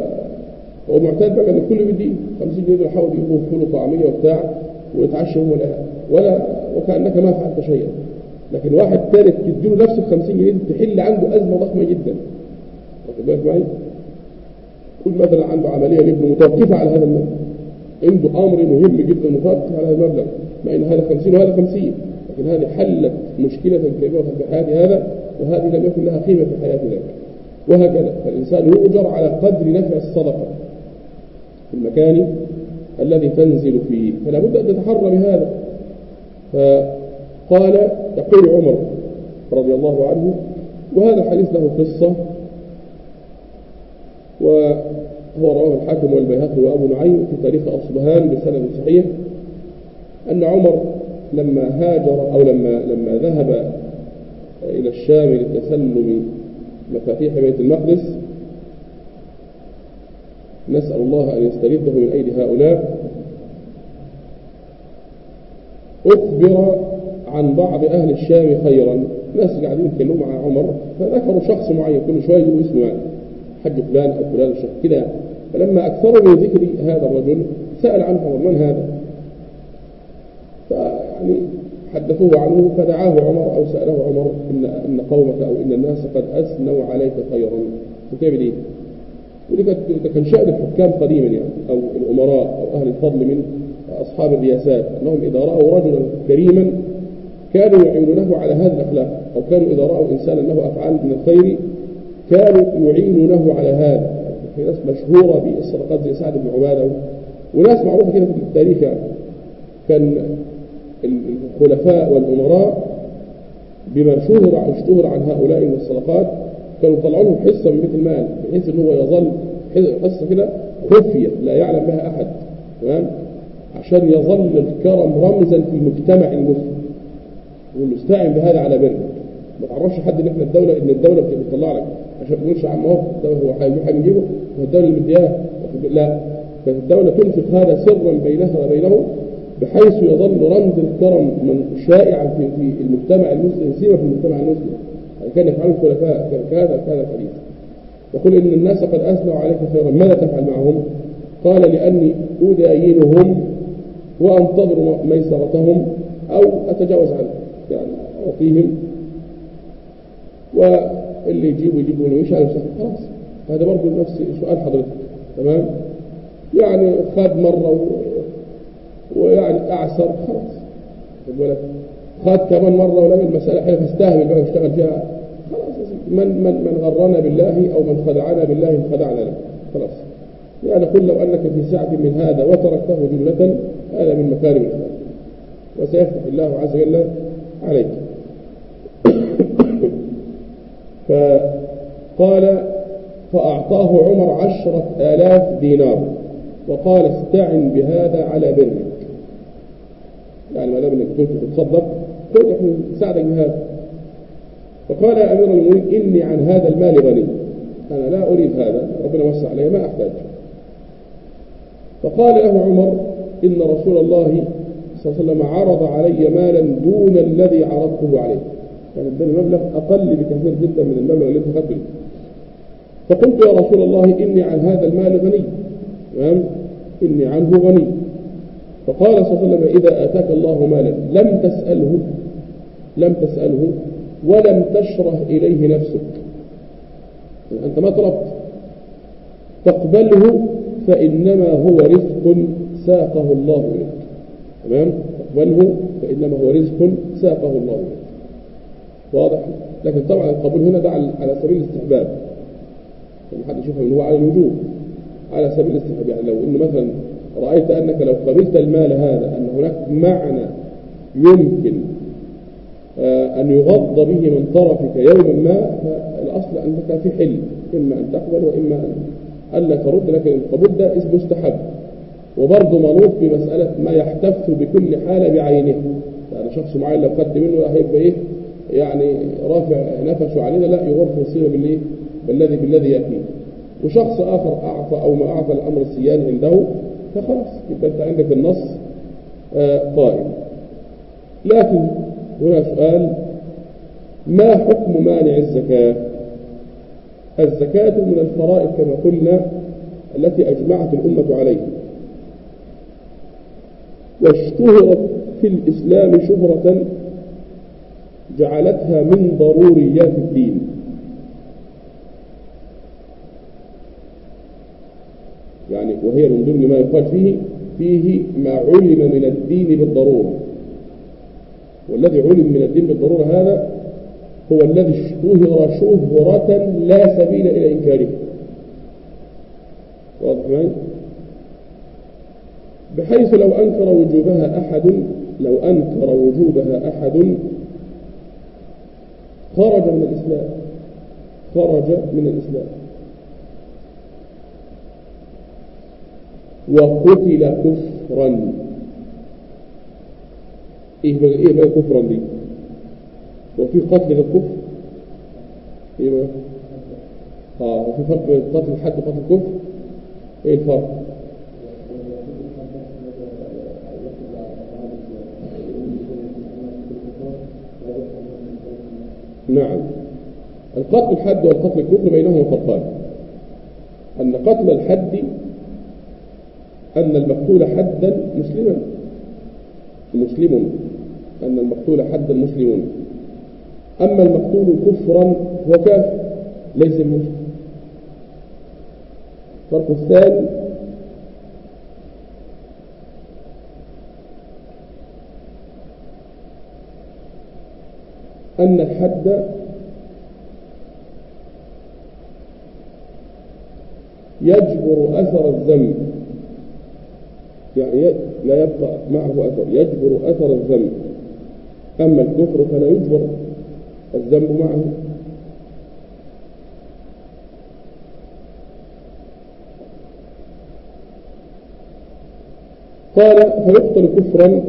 ومعتاد بقى ان الكل بيديه خمسين جنيه، يحاول يجيبوا فول وطعميه وبتاع ويتعشى هو ولا ولا وكأنك ما فعلت شيئا. لكن واحد ثالث تديله نفس ال خمسين جنيه تحل عنده أزمة ضخمة جدا. واخد بالك معي؟ كل مثلا عنده عملية لابنه متوقفة على هذا المبلغ، عنده أمر مهم جدا متوقف على هذا المبلغ، مع إن هذا خمسين وهذا خمسين، لكن هذه حلت مشكلة كبيرة في حياة هذا، وهذه لم يكن لها قيمة في حياة ذاك. وهكذا فالإنسان يؤجر على قدر نفع الصدقة في المكان الذي تنزل فيه، فلا بد أن تتحرى بهذا. فقال: يقول عمر رضي الله عنه، وهذا الحديث له قصة وهو رواه الحاكم والبيهقي وأبو نعيم في تاريخ أصبهان بسند صحيح، أن عمر لما هاجر أو لما لما ذهب إلى الشام لتسلم مفاتيح بيت المقدس، نسأل الله أن يسترده من أيدي هؤلاء، أخبر عن بعض أهل الشام خيرا. ناس قاعدين يتكلموا مع عمر فذكروا شخص معين، كل شوية يقولوا اسمه يعني حج فلان أو فلان الشيخ كده يعني. فلما أكثروا من ذكر هذا الرجل سأل عنه عمر: من هذا؟ فيعني حدثوه عنه، فدعاه عمر أو سأله عمر: إن إن قومك أو إن الناس قد أثنوا عليك خيرا، تعمل إيه؟ ودي كان شأن الحكام قديما يعني، أو الأمراء أو أهل الفضل من أصحاب الرياسات، أنهم إذا رأوا رجلا كريما كانوا يعينونه على هذه الأخلاق، أو كانوا إذا رأوا إنسانا له أفعال من الخير كانوا يعينونه على هذا. في ناس مشهورة بالصدقات زي سعد بن عبادة وناس معروفة كده في التاريخ. يعني كان الخلفاء والأمراء بما شهر اشتهر عن هؤلاء من الصدقات كانوا يطلعوا لهم حصة من بيت المال بحيث ان هو يظل حصة كده خفية لا يعلم بها أحد، تمام؟ عشان يظل الكرم رمزا في المجتمع المسلم، ونستعين بهذا على برك. ما تعرفش حد ان احنا الدولة ان الدولة بتطلع لك عشان ما تقولش عم هو هو حاجه نجيبه والدولة اللي مديها، لا، فالدولة تنفق هذا سرا بينها وبينه بحيث يظل رمز الكرم من شائعا في في المجتمع المسلم، سيما في المجتمع المسلم. كان يفعله الخلفاء كذا كذا الحديث. يقول ان الناس قد اثنوا عليك خيرا، ماذا تفعل معهم؟ قال لاني اداينهم وانتظر ميسرتهم او اتجاوز عنهم، يعني اعطيهم واللي يجيبوا يجيبوا له يشعل خلاص. هذا برضه نفس سؤال حضرتك، تمام؟ يعني خد مره و... ويعني اعسر خلاص، خد خد كمان مره ولم المساله حلوه فاستهبل بقى يشتغل فيها خلاص. من من من غرنا بالله او من خدعنا بالله خدعنا له خلاص. يعني قل لو انك في سعه من هذا وتركته جمله هذا من مكارم الاخلاق وسيفتح الله عز وجل عليك. فقال فأعطاه عمر عشرة آلاف دينار وقال استعن بهذا على برك، يعني ما دام انك كنت تتصدق قلت احنا نساعدك بهذا. فقال يا امير المؤمنين اني عن هذا المال غني، انا لا اريد هذا، ربنا وسع علي ما احتاج. فقال له عمر ان رسول الله صلى الله عليه وسلم عرض علي مالا دون الذي عرضته عليه، يعني اداني مبلغ اقل بكثير جدا من المبلغ اللي انت خدته. فقلت يا رسول الله اني عن هذا المال غني، تمام؟ اني عنه غني. فقال صلى الله عليه وسلم اذا اتاك الله مالا لم تساله لم تساله ولم تشره اليه نفسك، يعني انت ما طلبت، فاقبله فانما هو رزق ساقه الله اليك، تمام؟ اقبله فانما هو رزق ساقه الله اليك. واضح؟ لكن طبعا القبول هنا ده على سبيل الاستحباب، يعني حد يشوفها من هو على الوجوب على سبيل الاستحباب. يعني لو ان مثلا رايت انك لو قبلت المال هذا ان هناك معنى يمكن آه ان يغض به من طرفك يوما ما، فالاصل انك في حل، اما ان تقبل واما ان الا ترد. لكن القبول ده اسمه مستحب، وبرضه منوط بمساله ما يحتف بكل حاله بعينه. يعني شخص معين لو خدت منه هيبقى ايه يعني رافع نفسه علينا، لا يغرف الصيغه بالايه بالذي بالذي ياتيه. وشخص اخر اعطى او ما اعطى الامر السيان عنده فخلاص يبقى انت عندك النص آه قائم. لكن هنا سؤال: ما حكم مانع الزكاه؟ الزكاه من الفرائض كما قلنا التي اجمعت الامه عليها، واشتهرت في الاسلام شهره جعلتها من ضروريات الدين. يعني وهي من ضمن ما يقال فيه فيه ما علم من الدين بالضرورة، والذي علم من الدين بالضرورة هذا هو الذي اشتهر شهرة لا سبيل إلى إنكاره. واضح معي؟ بحيث لو أنكر وجوبها أحد لو أنكر وجوبها أحد خرج من الإسلام خرج من الإسلام وقتل كفرا. ايه بقى ايه بقى كفرا دي؟ وفي قتل الكفر ايه بقى؟ اه وفي فرق بين قتل الحد وقتل الكفر. ايه الفرق؟ نعم، القتل الحد والقتل الكفر بينهما فرقان. ان قتل الحد أن المقتول حدا مسلما مسلم أن المقتول حدا مسلم، أما المقتول كفرا هو كافر ليس مسلم. الفرق الثاني أن الحد يجبر أثر الذنب، يعني لا يبقى معه أثر، يجبر أثر الذنب. أما الكفر فلا يجبر الذنب معه. قال فيقتل كفرا.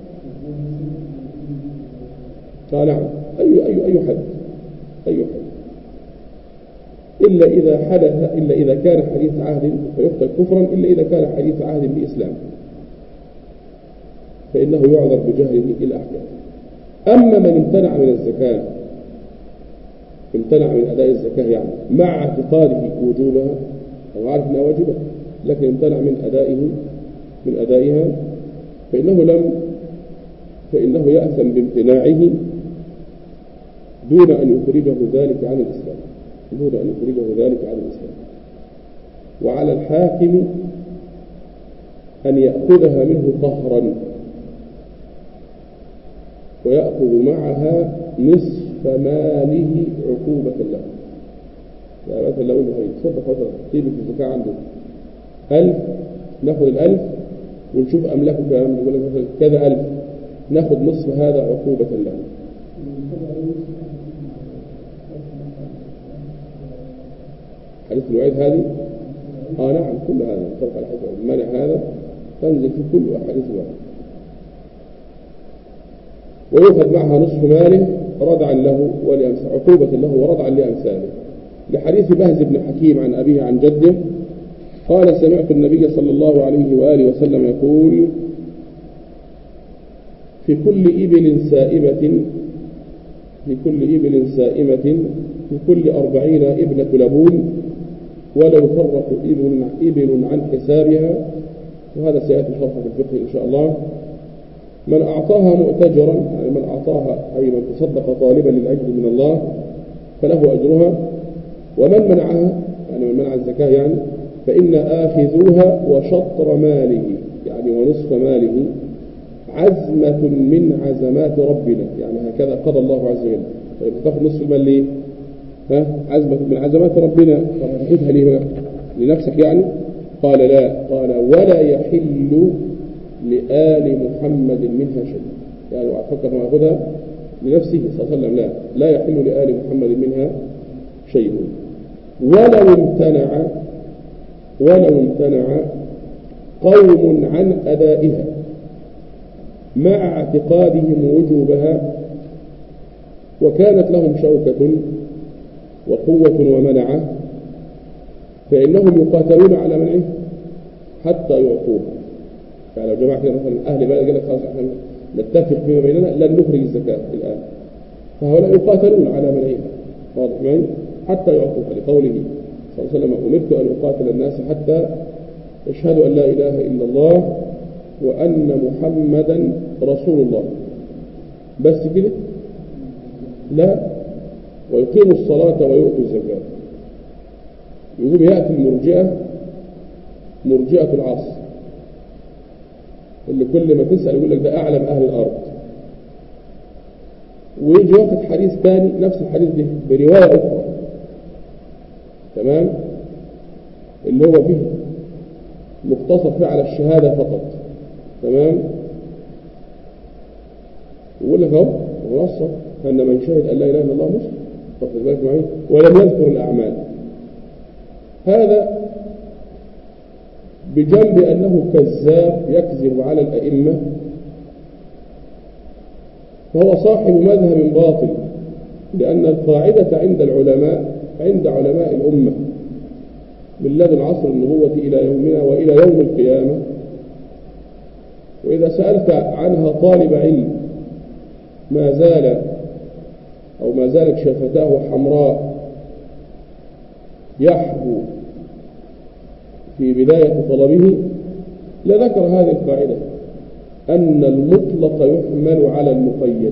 قال نعم، أي أي أي حد أي حد إلا إذا حدث إلا إذا كان حديث عهد، فيقتل كفرا إلا إذا كان حديث عهد بإسلام، فإنه يعذر بجهله الأحكام. أما من امتنع من الزكاة، امتنع من أداء الزكاة يعني مع اعتقاده وجوبها، هو عارف أنها واجبة لكن امتنع من أدائه من أدائها، فإنه لم فإنه يأثم بامتناعه دون أن يخرجه ذلك عن الإسلام، دون أن يخرجه ذلك عن الإسلام. وعلى الحاكم أن يأخذها منه قهرا ويأخذ معها نصف ماله عقوبة له. يعني مثلا لو انه هيتصدق مثلا قيمة الزكاة عنده ألف، ناخذ الألف ونشوف أملاكه كام، يقول لك مثلا كذا ألف، ناخذ نصف هذا عقوبة له. حديث الوعيد هذه آه نعم كل هذا طبق على حسب المانع هذا تنزل في كل أحاديث الوعيد. ويؤخذ معها نصف ماله ردعا له ولأمثاله، عقوبة له وردعا لأمثاله، لحديث بهز بن حكيم عن أبيه عن جده قال سمعت النبي صلى الله عليه وآله وسلم يقول في كل إبل سائبة في كل إبل سائمة في كل أربعين ابنة لبون ولا يفرق إبل, إبل عن حسابها. وهذا سيأتي شرحه في الفقه إن شاء الله. من أعطاها مؤتجرا، يعني من أعطاها أي من تصدق طالبا للأجر من الله فله أجرها، ومن منعها يعني من منع الزكاة يعني فإن آخذوها وشطر ماله يعني ونصف ماله عزمة من عزمات ربنا، يعني هكذا قضى الله عز وجل. طيب تاخذ نصف المال ليه؟ ها عزمة من عزمات ربنا، فهتاخذها ليه لنفسك يعني؟ قال لا، قال ولا يحل لآل محمد منها شيء، يعني فكر ما يأخذها لنفسه صلى الله عليه وسلم، لا لا يحل لآل محمد منها شيء. ولو امتنع ولو امتنع قوم عن أدائها مع اعتقادهم وجوبها وكانت لهم شوكة وقوة ومنعة فإنهم يقاتلون على منعه حتى يعطوه. يعني لو جماعة مثلا أهل بلد قال لك خلاص احنا نتفق فيما بيننا لن نخرج الزكاة الآن، فهؤلاء يقاتلون على منعها، واضح معي؟ حتى يعطوها، لقوله صلى الله عليه وسلم أمرت أن أقاتل الناس حتى يشهدوا أن لا إله إلا الله وأن محمدا رسول الله. بس كده؟ لا، ويقيموا الصلاة ويؤتوا الزكاة. يقول يأتي المرجئة مرجئة العصر اللي كل ما تسأل يقول لك ده أعلم أهل الأرض، ويجي واخد حديث ثاني نفس الحديث ده برواية أخرى، تمام، اللي هو فيه مقتصر فيه على الشهادة فقط، تمام، يقول لك اهو منصب أن من شهد أن لا إله إلا الله مسلم، فخذ بالك معي، ولم يذكر الأعمال. هذا بجنب أنه كذاب يكذب على الأئمة، فهو صاحب مذهب باطل، لأن القاعدة عند العلماء عند علماء الأمة من لدن عصر النبوة إلى يومنا وإلى يوم القيامة، وإذا سألت عنها طالب علم ما زال أو ما زالت شفتاه حمراء يحبو في بداية طلبه لذكر هذه القاعدة أن المطلق يحمل على المقيد.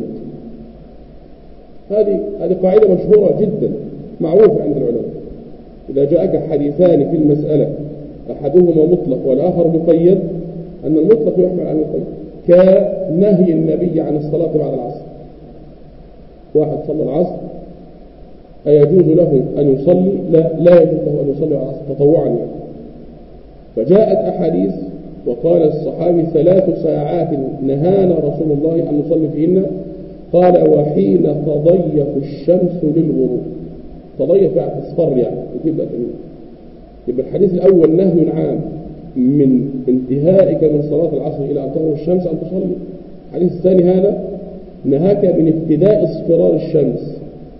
هذه هذه قاعدة مشهورة جدا معروفة عند العلماء. إذا جاءك حديثان في المسألة أحدهما مطلق والآخر مقيد أن المطلق يحمل على المقيد، كنهي النبي عن الصلاة بعد العصر. واحد صلى العصر أيجوز له أن يصلي؟ لا لا يجوز له أن يصلي على العصر تطوعا يعني. فجاءت أحاديث وقال الصحابي ثلاث ساعات نهانا رسول الله أن نصلي فيهن، قال وحين تضيق الشمس للغروب. تضيق يعني تصفر يعني وتبدأ تميل. يبقى الحديث الأول نهي عام من انتهائك من صلاة العصر إلى أن تغرب الشمس أن تصلي. الحديث الثاني هذا نهاك من ابتداء اصفرار الشمس،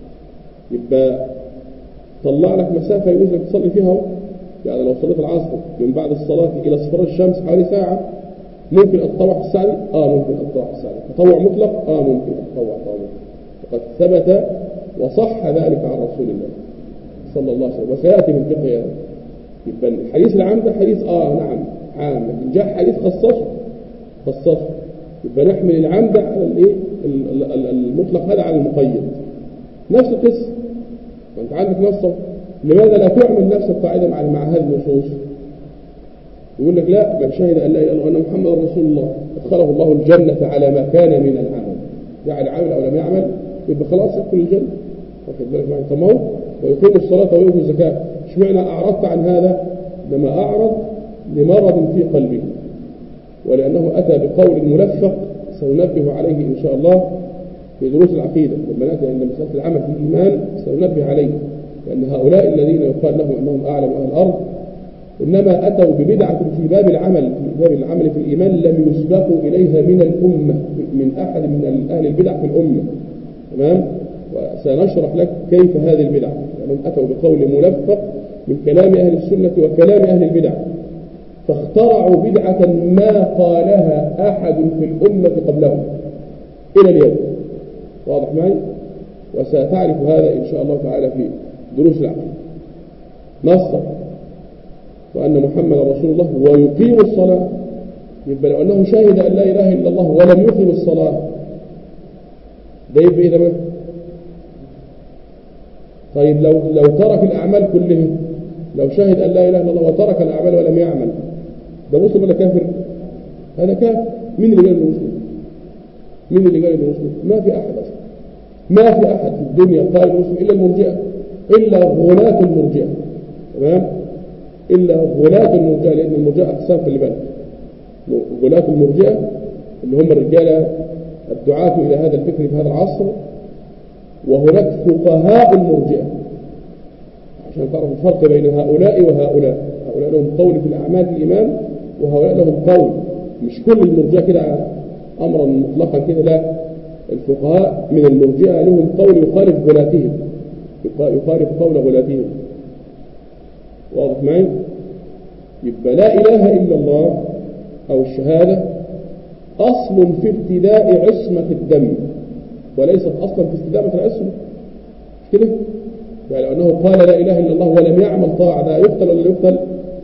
يبقى طلع لك مسافة يجوز لك تصلي فيها. يعني لو صليت العصر من بعد الصلاة إلى اصفرار الشمس حوالي ساعة، ممكن أتطوع في الساعة دي؟ آه ممكن أتطوع في الساعة دي. تطوع مطلق؟ آه ممكن أتطوع تطوع مطلق. وقد ثبت وصح ذلك عن رسول الله صلى الله عليه وسلم، وسيأتي من فقه هذا. يبقى الحديث العام ده حديث آه نعم عام، لكن جاء حديث خصصه خصصه يبقى نحمل العام ده على الايه المطلق هذا على المقيد. نفس القصة، وانت عندك نص، لماذا لا تعمل نفس القاعدة مع مع هذه النصوص؟ يقول لك لا، من شهد أن لا إله إلا الله وأن محمد رسول الله أدخله الله الجنة على ما كان من العمل. يعني عمل أو لم يعمل يبقى خلاص يدخل الجنة. واخد بالك معي؟ طب هو ويقيم الصلاة ويؤتي الزكاة، اشمعنى أعرضت عن هذا؟ لما أعرض لمرض في قلبه، ولأنه أتى بقول ملفق سننبه عليه إن شاء الله في دروس العقيدة. لما نأتي عند مسألة العمل في الإيمان سننبه عليه، لأن هؤلاء الذين يقال لهم أنهم أعلم أهل الأرض إنما أتوا ببدعة في باب العمل في باب العمل في الإيمان لم يسبقوا إليها من الأمة، من أحد من أهل البدع في الأمة. تمام؟ وسنشرح لك كيف هذه البدع، لأنهم أتوا بقول ملفق من كلام أهل السنة وكلام أهل البدع، فاخترعوا بدعة ما قالها أحد في الأمة قبلهم إلى اليوم. واضح معي؟ وستعرف هذا إن شاء الله تعالى في دروس العقيدة. نصر وأن محمد رسول الله ويقيم الصلاة، يبقى لو أنه شهد أن لا إله إلا الله ولم يقيم الصلاة ده يبقى إيه ده؟ طيب لو لو ترك الأعمال كلها، لو شهد أن لا إله إلا الله وترك الأعمال ولم يعمل، ده مسلم ولا كافر؟ هذا كافر. مين اللي قال له مسلم؟ مين اللي قال له مسلم؟ ما في أحد أصلا، ما في أحد في الدنيا قال مسلم إلا المرجئة، إلا غلاة المرجئة. تمام؟ إلا غلاة المرجئة، لأن المرجئة أقسام خلي بالك. غلاة المرجئة اللي هم الرجال الدعاة إلى هذا الفكر في هذا العصر، وهناك فقهاء المرجئة، عشان تعرف الفرق بين هؤلاء وهؤلاء. هؤلاء لهم قول في الأعمال الإيمان، وهؤلاء لهم قول. مش كل المرجئة كده أمرا مطلقا كده، لا، الفقهاء من المرجئة لهم قول يخالف غلاتهم، يخالف قول غلاتهم. واضح معي؟ يبقى لا إله إلا الله أو الشهادة أصل في ابتداء عصمة الدم، وليست أصلا في استدامة العصمة. مش كده؟ يعني لو أنه قال لا إله إلا الله ولم يعمل طاعة، ده يقتل ولا يقتل؟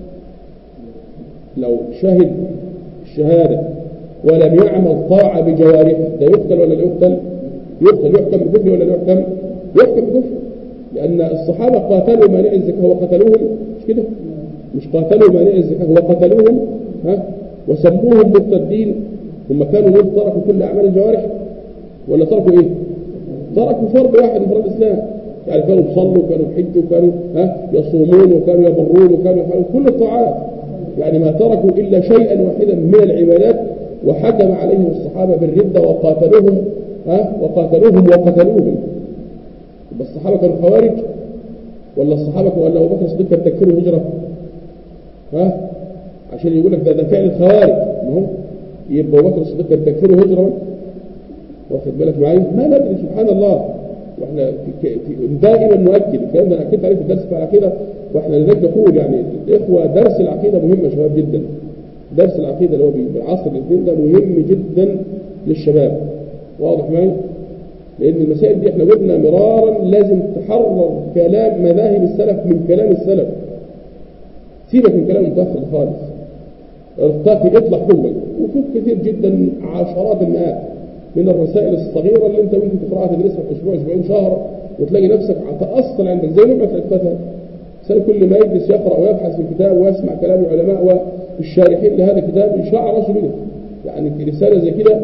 لو شهد الشهادة ولم يعمل طاعة بجوارحه، ده يقتل ولا لا يقتل؟ يقتل. يحكم بكفر ولا لا يحكم؟ يحكم بكفر، لأن الصحابة قاتلوا مانع الزكاة وقتلوهم. مش كده؟ مش قاتلوا مانع الزكاة وقتلوهم، ها؟ وسموهم مرتدين. هم كانوا دول تركوا كل أعمال الجوارح ولا تركوا إيه؟ تركوا فرض واحد من فرض الإسلام. يعني كانوا يصلوا وكانوا يحجوا وكانوا ها يصومون وكانوا يبرون وكانوا يفعلون كل الطاعات، يعني ما تركوا إلا شيئا واحدا من العبادات، وحكم عليهم الصحابة بالردة وقاتلوهم ها وقاتلوهم وقتلوهم. بس الصحابة كانوا خوارج ولا الصحابة ولا أبو بكر الصديق كان تكفيره هجرة؟ ها عشان يقول لك ده ده فعل الخوارج، ما هو يبقى أبو بكر الصديق كان تكفيره هجرة. واخد بالك معايا؟ ما ندري سبحان الله. واحنا في في دائما نؤكد الكلام ده، انا اكدت عليه في الدرس بتاع العقيده، واحنا لذلك نقول يعني الاخوه درس العقيده مهم يا شباب جدا. درس العقيده اللي هو بالعصر الاثنين ده مهم جدا للشباب. واضح معايا؟ لان المسائل دي احنا قلنا مرارا لازم تحرر كلام مذاهب السلف من كلام السلف. سيبك من كلام المتاخر خالص، ارتقي اطلع فوق وفوق كثير جدا، عشرات المئات من الرسائل الصغيرة اللي انت ممكن تقرأها تدرسها في اسبوع اسبوعين شهر، وتلاقي نفسك تأصل عندك زي لعبة الفتاة. الإنسان كل ما يجلس يقرأ ويبحث في الكتاب ويسمع كلام العلماء والشارحين لهذا الكتاب يشرع راسه منه. يعني رسالة زي كده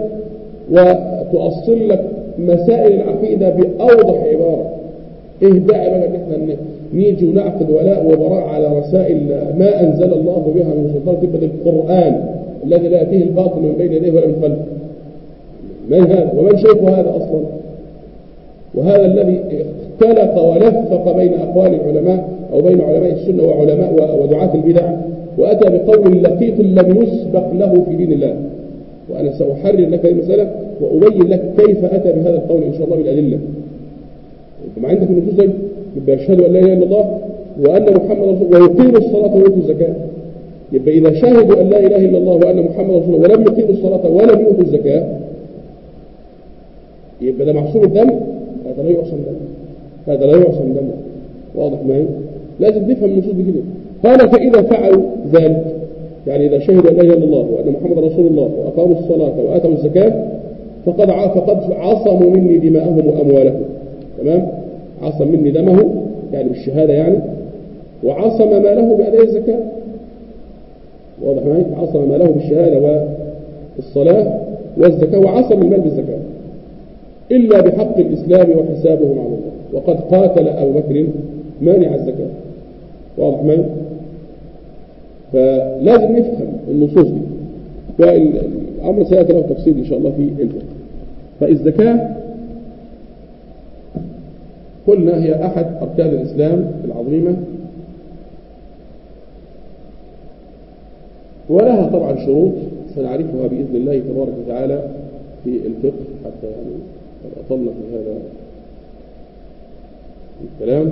وتؤصل لك مسائل العقيدة بأوضح عبارة. ايه الداعي بقى ان احنا نيجي ونعقد ولاء وبراء على رسائل ما أنزل الله بها من سلطان، تبقى القرآن الذي لا يأتيه الباطل من بين يديه ولا من خلفه. من هذا ومن شيخ هذا أصلا؟ وهذا الذي اختلط ولفق بين أقوال العلماء أو بين علماء السنة وعلماء ودعاة البدع، وأتى بقول لقيط لم يسبق له في دين الله. وأنا سأحرر لك المسألة وأبين لك كيف أتى بهذا القول إن شاء الله بالأدلة. ما عندك النصوص دي يبقى يشهد أن لا إله إلا الله وأن محمد رسول الله ويقيم الصلاة ويؤتوا الزكاة. يبقى إذا شهدوا أن لا إله إلا الله وأن محمد رسول الله ولم يقيموا الصلاة ولم يؤتوا الزكاة، يبقى ده معصوم الدم. هذا لا يعصم دم، هذا لا يعصم دم. واضح معي؟ لازم نفهم النصوص دي كده. قال فإذا فعلوا ذلك، يعني إذا شهدوا أن لا إله إلا الله وأن محمد رسول الله وأقاموا الصلاة وآتوا الزكاة فقد فقد عصموا مني دماءهم وأموالهم. تمام؟ عصم مني دمه يعني بالشهادة يعني، وعصم ماله بأداء الزكاة. واضح معي؟ عصم ماله بالشهادة والصلاة والزكاة، وعصم المال بالزكاة إلا بحق الإسلام وحسابه مع الله، وقد قاتل أبو بكر مانع الزكاة. واضح معي؟ فلازم نفهم النصوص دي، والأمر سيأتي له تفصيل إن شاء الله في الفقه. فالزكاة قلنا هي أحد أركان الإسلام العظيمة، ولها طبعا شروط سنعرفها بإذن الله تبارك وتعالى في الفقه، حتى يعني أطلنا في هذا الكلام.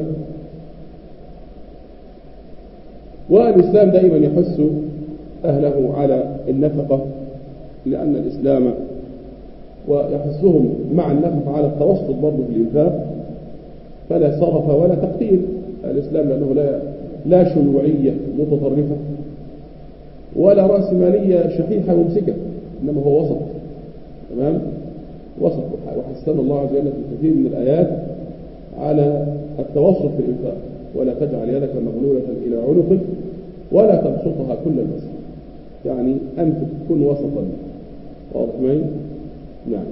والإسلام دائما يحث أهله على النفقة، لأن الإسلام ويحثهم مع النفقة على التوسط برضه في الإنفاق، فلا صرف ولا تقتيل. الإسلام لأنه لا لا شيوعية متطرفة ولا رأسمالية شحيحة ممسكة، إنما هو وسط. تمام؟ وسط. وحثنا الله عز وجل في كثير من الآيات على التوسط في الإنفاق، ولا تجعل يدك مغلولة إلى عنقك ولا تبسطها كل البسط، يعني أنفق كن وسطا. واضح معي؟ نعم.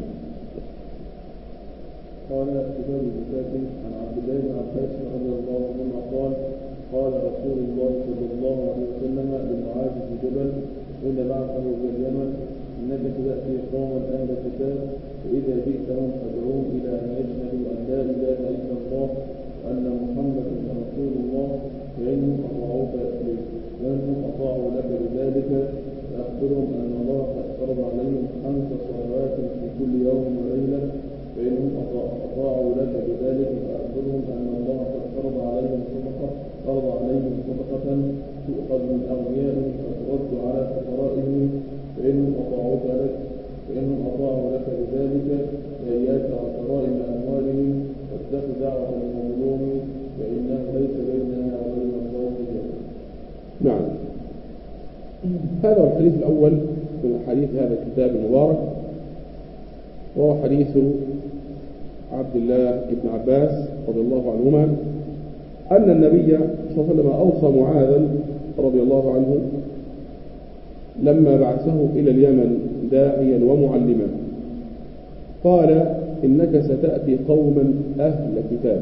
قال كتاب الزكاة عن عبد الله بن عباس رضي الله عنهما قال قال رسول الله صلى الله عليه وسلم لمعاذ بن جبل حين بعثه إلى اليمن إنك تأتي قوما أهل الكتاب فإذا جئتهم فادعوهم إلى أن يشهدوا أن لا إله إلا الله وأن محمدا رسول الله فإنهم أطاعوك فإنهم أطاعوا لك بذلك فأخبرهم أن الله قد فرض عليهم خمس صلوات في كل يوم وليلة فإنهم أطاعوا لك بذلك فأخبرهم أن الله قد فرض عليهم صدقة فرض عليهم صدقة تؤخذ من أغنيائهم فترد على فقرائهم فإنهم أطاعوك لك فإنهم أطاعوا لك بذلك فإياك وكرائم أموالهم واتق دعوة المظلوم فإنه ليس بينها وبين الله حجاب. نعم. هذا هو الحديث الأول من حديث هذا الكتاب المبارك، وهو حديث عبد الله بن عباس رضي الله عنهما أن النبي صلى الله عليه وسلم أوصى معاذا رضي الله عنه لما بعثه إلى اليمن داعيا ومعلما، قال إنك ستأتي قوما أهل كتاب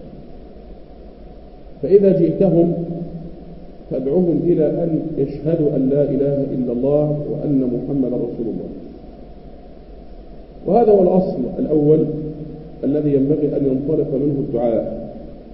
فإذا جئتهم فادعوهم إلى أن يشهدوا أن لا إله إلا الله وأن محمد رسول الله. وهذا هو الأصل الأول الذي ينبغي أن ينطلق منه الدعاء،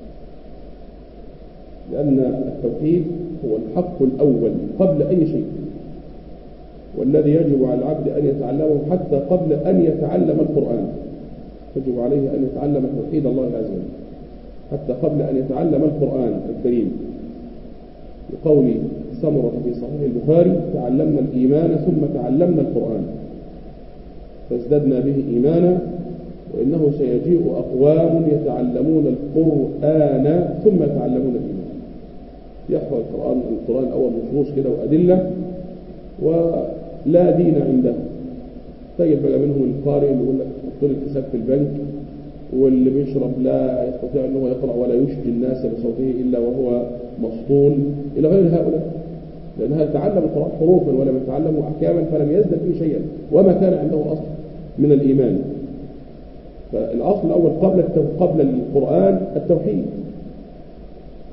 لأن التوحيد هو الحق الأول قبل أي شيء، والذي يجب على العبد أن يتعلمه حتى قبل أن يتعلم القرآن. يجب عليه أن يتعلم توحيد الله عز وجل حتى قبل أن يتعلم القرآن الكريم، لقول سمرة في صحيح البخاري تعلمنا الإيمان ثم تعلمنا القرآن فازددنا به إيمانا وإنه سيجيء أقوام يتعلمون القرآن ثم يتعلمون الإيمان. يحفظ القرآن القرآن أول نصوص كده وأدلة ولا دين عنده. تجد بقى منهم القارئ اللي يقول لك طول الحساب في البنك، واللي بيشرب لا يستطيع أنه يقرأ ولا يشجي الناس بصوته إلا وهو مسطول، إلى غير هؤلاء، لأن هذا تعلم القرآن حروفا ولم يتعلمه أحكاما فلم يزدد فيه شيئا وما كان عنده أصل من الإيمان. فالأصل الأول قبل قبل القرآن التوحيد،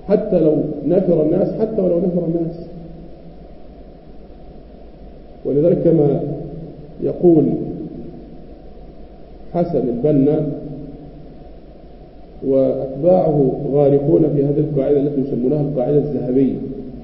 حتى لو نفر الناس حتى ولو نفر الناس. ولذلك كما يقول حسن البنا وأتباعه غارقون في هذه القاعدة التي يسمونها القاعدة الذهبية،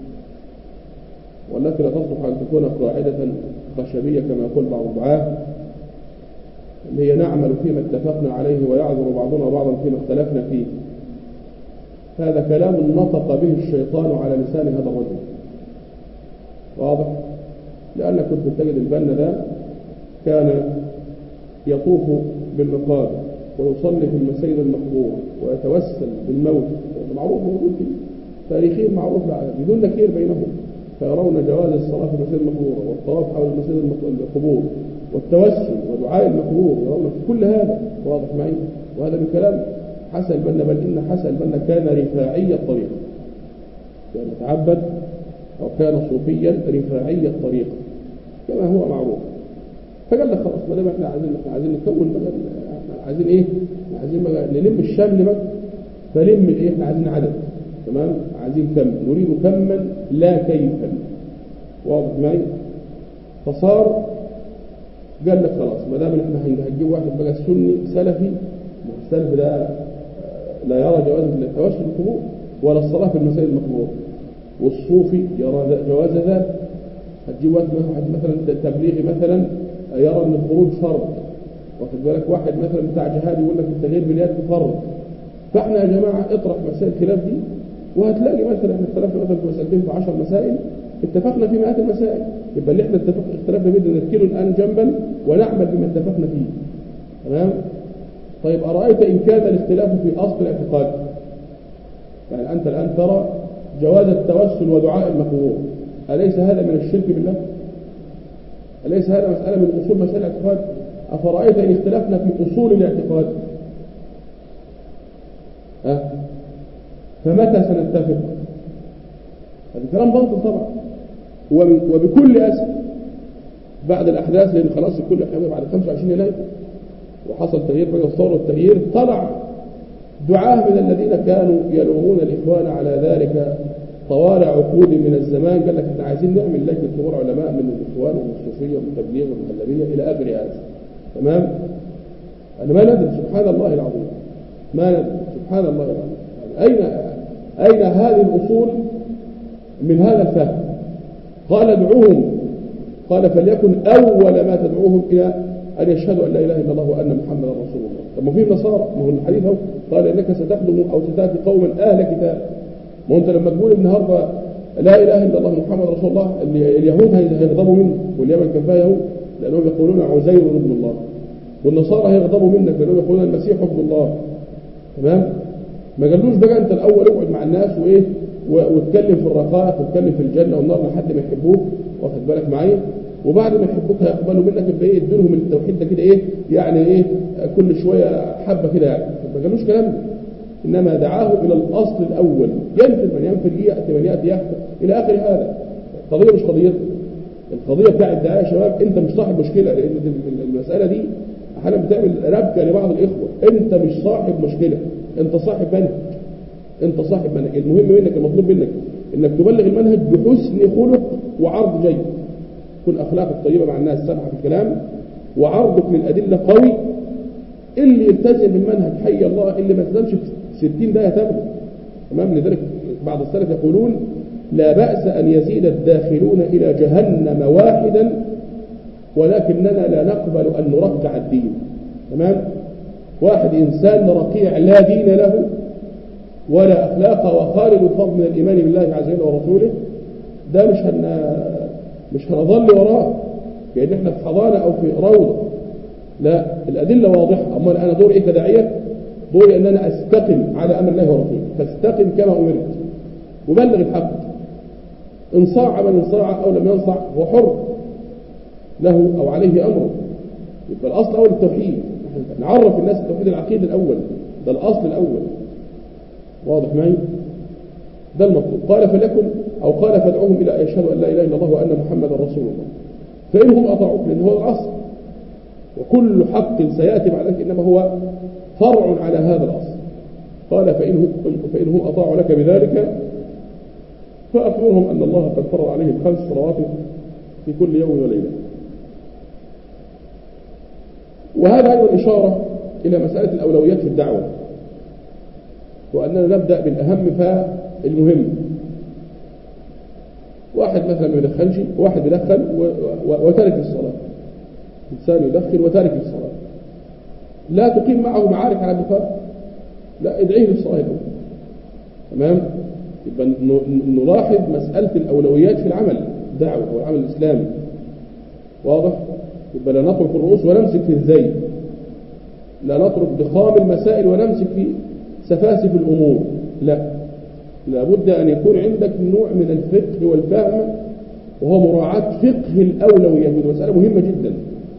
والتي لا تصلح أن تكون قاعدة خشبية كما يقول بعض الدعاة، اللي هي نعمل فيما اتفقنا عليه ويعذر بعضنا بعضا فيما اختلفنا فيه. هذا كلام نطق به الشيطان على لسان هذا الرجل، واضح؟ لأنك كنت تجد البنا ده كان يطوف بالمقابر ويصلي في المساجد المقبورة ويتوسل بالموت، معروف موجود فيه تاريخيا معروف بدون نكير بينهم، فيرون جواز الصلاة في المساجد المقبورة والطواف حول المساجد القبور والتوسل ودعاء المقبور، يرون كل هذا، واضح معي؟ وهذا من كلام حسن البنا، بل إن حسن البنا كان رفاعي الطريقة، كان يتعبد أو كان صوفيا رفاعي الطريقة كما هو معروف. فقال لك خلاص ما دام احنا عايزين احنا عايزين نكون بقى، احنا عايزين ايه؟ عايزين بقى نلم الشمل بقى، فلم الايه؟ احنا عايزين عدد، تمام؟ عايزين كم، نريد كما لا كيفا، واضح معي؟ فصار قال لك خلاص ما دام احنا هنجيب واحد بقى سني سلفي، السلف ده لا يرى جواز التوسل بالقبور ولا الصلاة في المساجد المقبورة، والصوفي يرى جواز ذلك. هتجيب واحد مثلا تبليغي مثلا يرى ان الخروج فرض، واخد بالك؟ واحد مثلا بتاع جهاد يقول لك التغيير باليد فرض. فاحنا يا جماعه اطرح مسائل الخلاف دي وهتلاقي مثلا احنا اختلفنا مثلا في مسألتين في عشر مسائل، اتفقنا في مئات المسائل، يبقى اللي احنا اتفق اختلفنا بيه نركله الان جنبا ونعمل بما اتفقنا فيه، تمام؟ طيب ارايت ان كان الاختلاف في اصل الاعتقاد، يعني انت الان ترى جواز التوسل ودعاء المقبور، أليس هذا من الشرك بالله؟ أليس هذا مسألة من أصول مسائل الاعتقاد؟ أفرأيت إن اختلفنا في أصول الاعتقاد؟ أه؟ فمتى سنتفق؟ هذا كلام باطل طبعا، وبكل أسف بعد الأحداث، لأن خلاص الكل احنا بعد خمسة وعشرين يناير وحصل تغيير بين الثورة والتغيير، طلع دعاة من الذين كانوا يلومون الإخوان على ذلك طوال عقود من الزمان، قال لك احنا عايزين نعمل لجنة كبار علماء من الإخوان ومن الصوفية ومن التبليغ والمهلبية إلى آخر هذا، تمام؟ أنا ما ندري، سبحان الله العظيم، ما ندري سبحان الله العظيم، أين أين هذه الأصول من هذا الفهم؟ قال ادعوهم، قال فليكن أول ما تدعوهم إلى أن يشهدوا أن لا إله إلا الله وأن محمدا رسول الله. طب ما في نصارى، ما هو الحديث هو قال إنك ستخدم أو ستأتي قوما أهل كتاب. ما أنت لما تقول النهارده لا إله إلا الله محمد رسول الله، اليهود هيغضبوا منك، واليمن كان فيها يهود لأنهم يقولون عزير ابن الله، والنصارى هيغضبوا منك لأنهم يقولون المسيح ابن الله، تمام؟ ما قالوش بقى أنت الأول اقعد مع الناس وإيه واتكلم في الرقائق واتكلم في الجنة والنار لحد ما يحبوك، واخد بالك معايا؟ وبعد ما يحبوك هيقبلوا منك يبقى ايه اديلهم التوحيد ده كده ايه يعني ايه كل شويه حبه كده يعني، ما قالوش كلام ده، انما دعاه الى الاصل الاول، ينفي من ينفي ياتي من ياتي يحفظ الى اخر هذا. القضيه مش قضيتنا، القضيه بتاع الدعاء يا شباب، انت مش صاحب مشكله، لان المساله دي احيانا بتعمل ربكه لبعض الاخوه، انت مش صاحب مشكله، انت صاحب منهج، انت صاحب منهج، المهم منك المطلوب منك انك تبلغ المنهج بحسن خلق وعرض جيد، كن اخلاقك طيبه مع الناس، سامحه في الكلام، وعرضك للادله قوي. اللي يلتزم بالمنهج حي الله، اللي ما يلتزمش ستين داهيه تاخده، تمام؟ لذلك بعض السلف يقولون لا باس ان يزيد الداخلون الى جهنم واحدا ولكننا لا نقبل ان نركع الدين، تمام؟ واحد انسان رقيع لا دين له ولا اخلاق وخالد الفضل من الايمان بالله عز وجل ورسوله، ده مش هن مش هنظل وراه كأن احنا في حضانة او في روضة، لا، الادلة واضحة. اما انا دوري ايه كداعية؟ دوري ان انا استقم على امر الله ورسوله، فاستقم كما امرت وبلغ الحق، ان صاع من انصاع او لم ينصع هو حر له او عليه امره. يبقى الاصل اول التوحيد، نعرف الناس التوحيد العقيدة الاول، ده الاصل الاول، واضح معي؟ ده المطلوب. قال فليكن أو قال فادعوهم إلى يشهدوا أن لا إله إلا الله وأن محمدا رسول الله، فإنهم أطاعوك، لأن هو الأصل، وكل حق سيأتي بعد ذلك إنما هو فرع على هذا الأصل، قال فإنهم, فإنهم أطاعوا لك بذلك فأخبرهم أن الله قد فرض عليهم خمس صلوات في كل يوم وليلة. وهذا أيضا إشارة إلى مسألة الأولويات في الدعوة، وأننا نبدأ بالأهم فالمهم. واحد مثلا ما يدخنش، واحد يدخن وترك الصلاة، إنسان يدخن وترك الصلاة، لا تقيم معه معارك على الدخان، لا ادعيه للصلاة الأول. تمام؟ يبقى نلاحظ مسألة الأولويات في العمل الدعوة أو العمل الإسلامي، واضح؟ يبقى لا نترك الرؤوس ونمسك في الزي، لا نترك ضخام المسائل ونمسك في سفاسف الأمور، لا، لابد أن يكون عندك نوع من الفقه والفهم، وهو مراعاة فقه الأولويات. ودي مسألة مهمة جدا،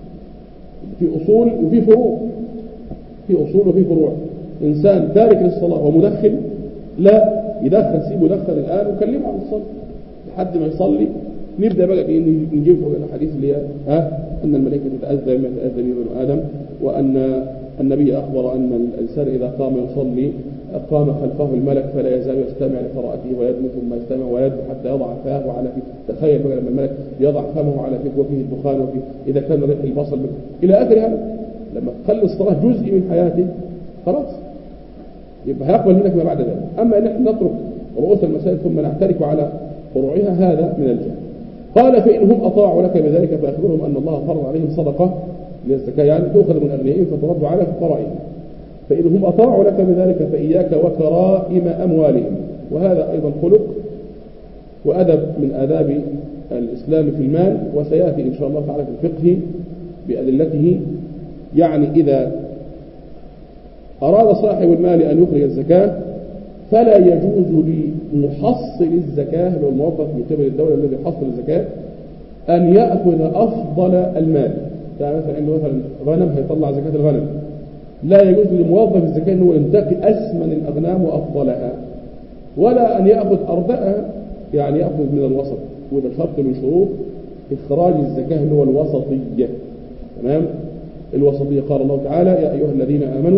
في أصول وفي فروع، في أصول وفي فروع. إنسان تارك للصلاة ومدخن، لا يدخن، سيبه يدخن الآن وكلمه عن الصلاة لحد ما يصلي. نبدأ بقى بإن نجيب الحديث اللي هي ها أن الملائكة تتأذى بما يتأذى به ابن آدم، وأن النبي أخبر أن الإنسان إذا قام يصلي قام خلفه الملك فلا يزال يستمع لقراءته ويدنو ثم يستمع ويدنو حتى يضع فاه على فيه. تخيل بقى لما الملك يضع فمه على فيه وفيه الدخان وفيه إذا كان ريح البصل إلى آخر هذا، لما تخلي الصلاة جزء من حياته خلاص يبقى هيقبل منك ما بعد ذلك. أما أن احنا نترك رؤوس المسائل ثم نعترك على فروعها هذا من الجهل. قال فإنهم أطاعوا لك بذلك فأخبرهم أن الله فرض عليهم صدقة للزكاة، يعني تؤخذ من أغنيائهم فترد على فقرائهم. فإنهم أطاعوا لك بذلك فإياك وكرائم أموالهم. وهذا أيضا خلق وأدب من آداب الإسلام في المال، وسيأتي إن شاء الله تعالى في الفقه بأدلته. يعني إذا أراد صاحب المال أن يخرج الزكاة فلا يجوز لمحصل الزكاة لو الموظف من قبل الدولة الذي يحصل الزكاة أن يأخذ أفضل المال. يعني مثلا عنده مثلا غنم هيطلع زكاة الغنم، لا يجوز لموظف الزكاة أنه ينتقي أسمن الأغنام وأفضلها، ولا أن يأخذ أردأها، يعني يأخذ من الوسط. وده شرط من شروط إخراج الزكاة اللي هو الوسطية. تمام؟ الوسطية قال الله تعالى يا أيها الذين آمنوا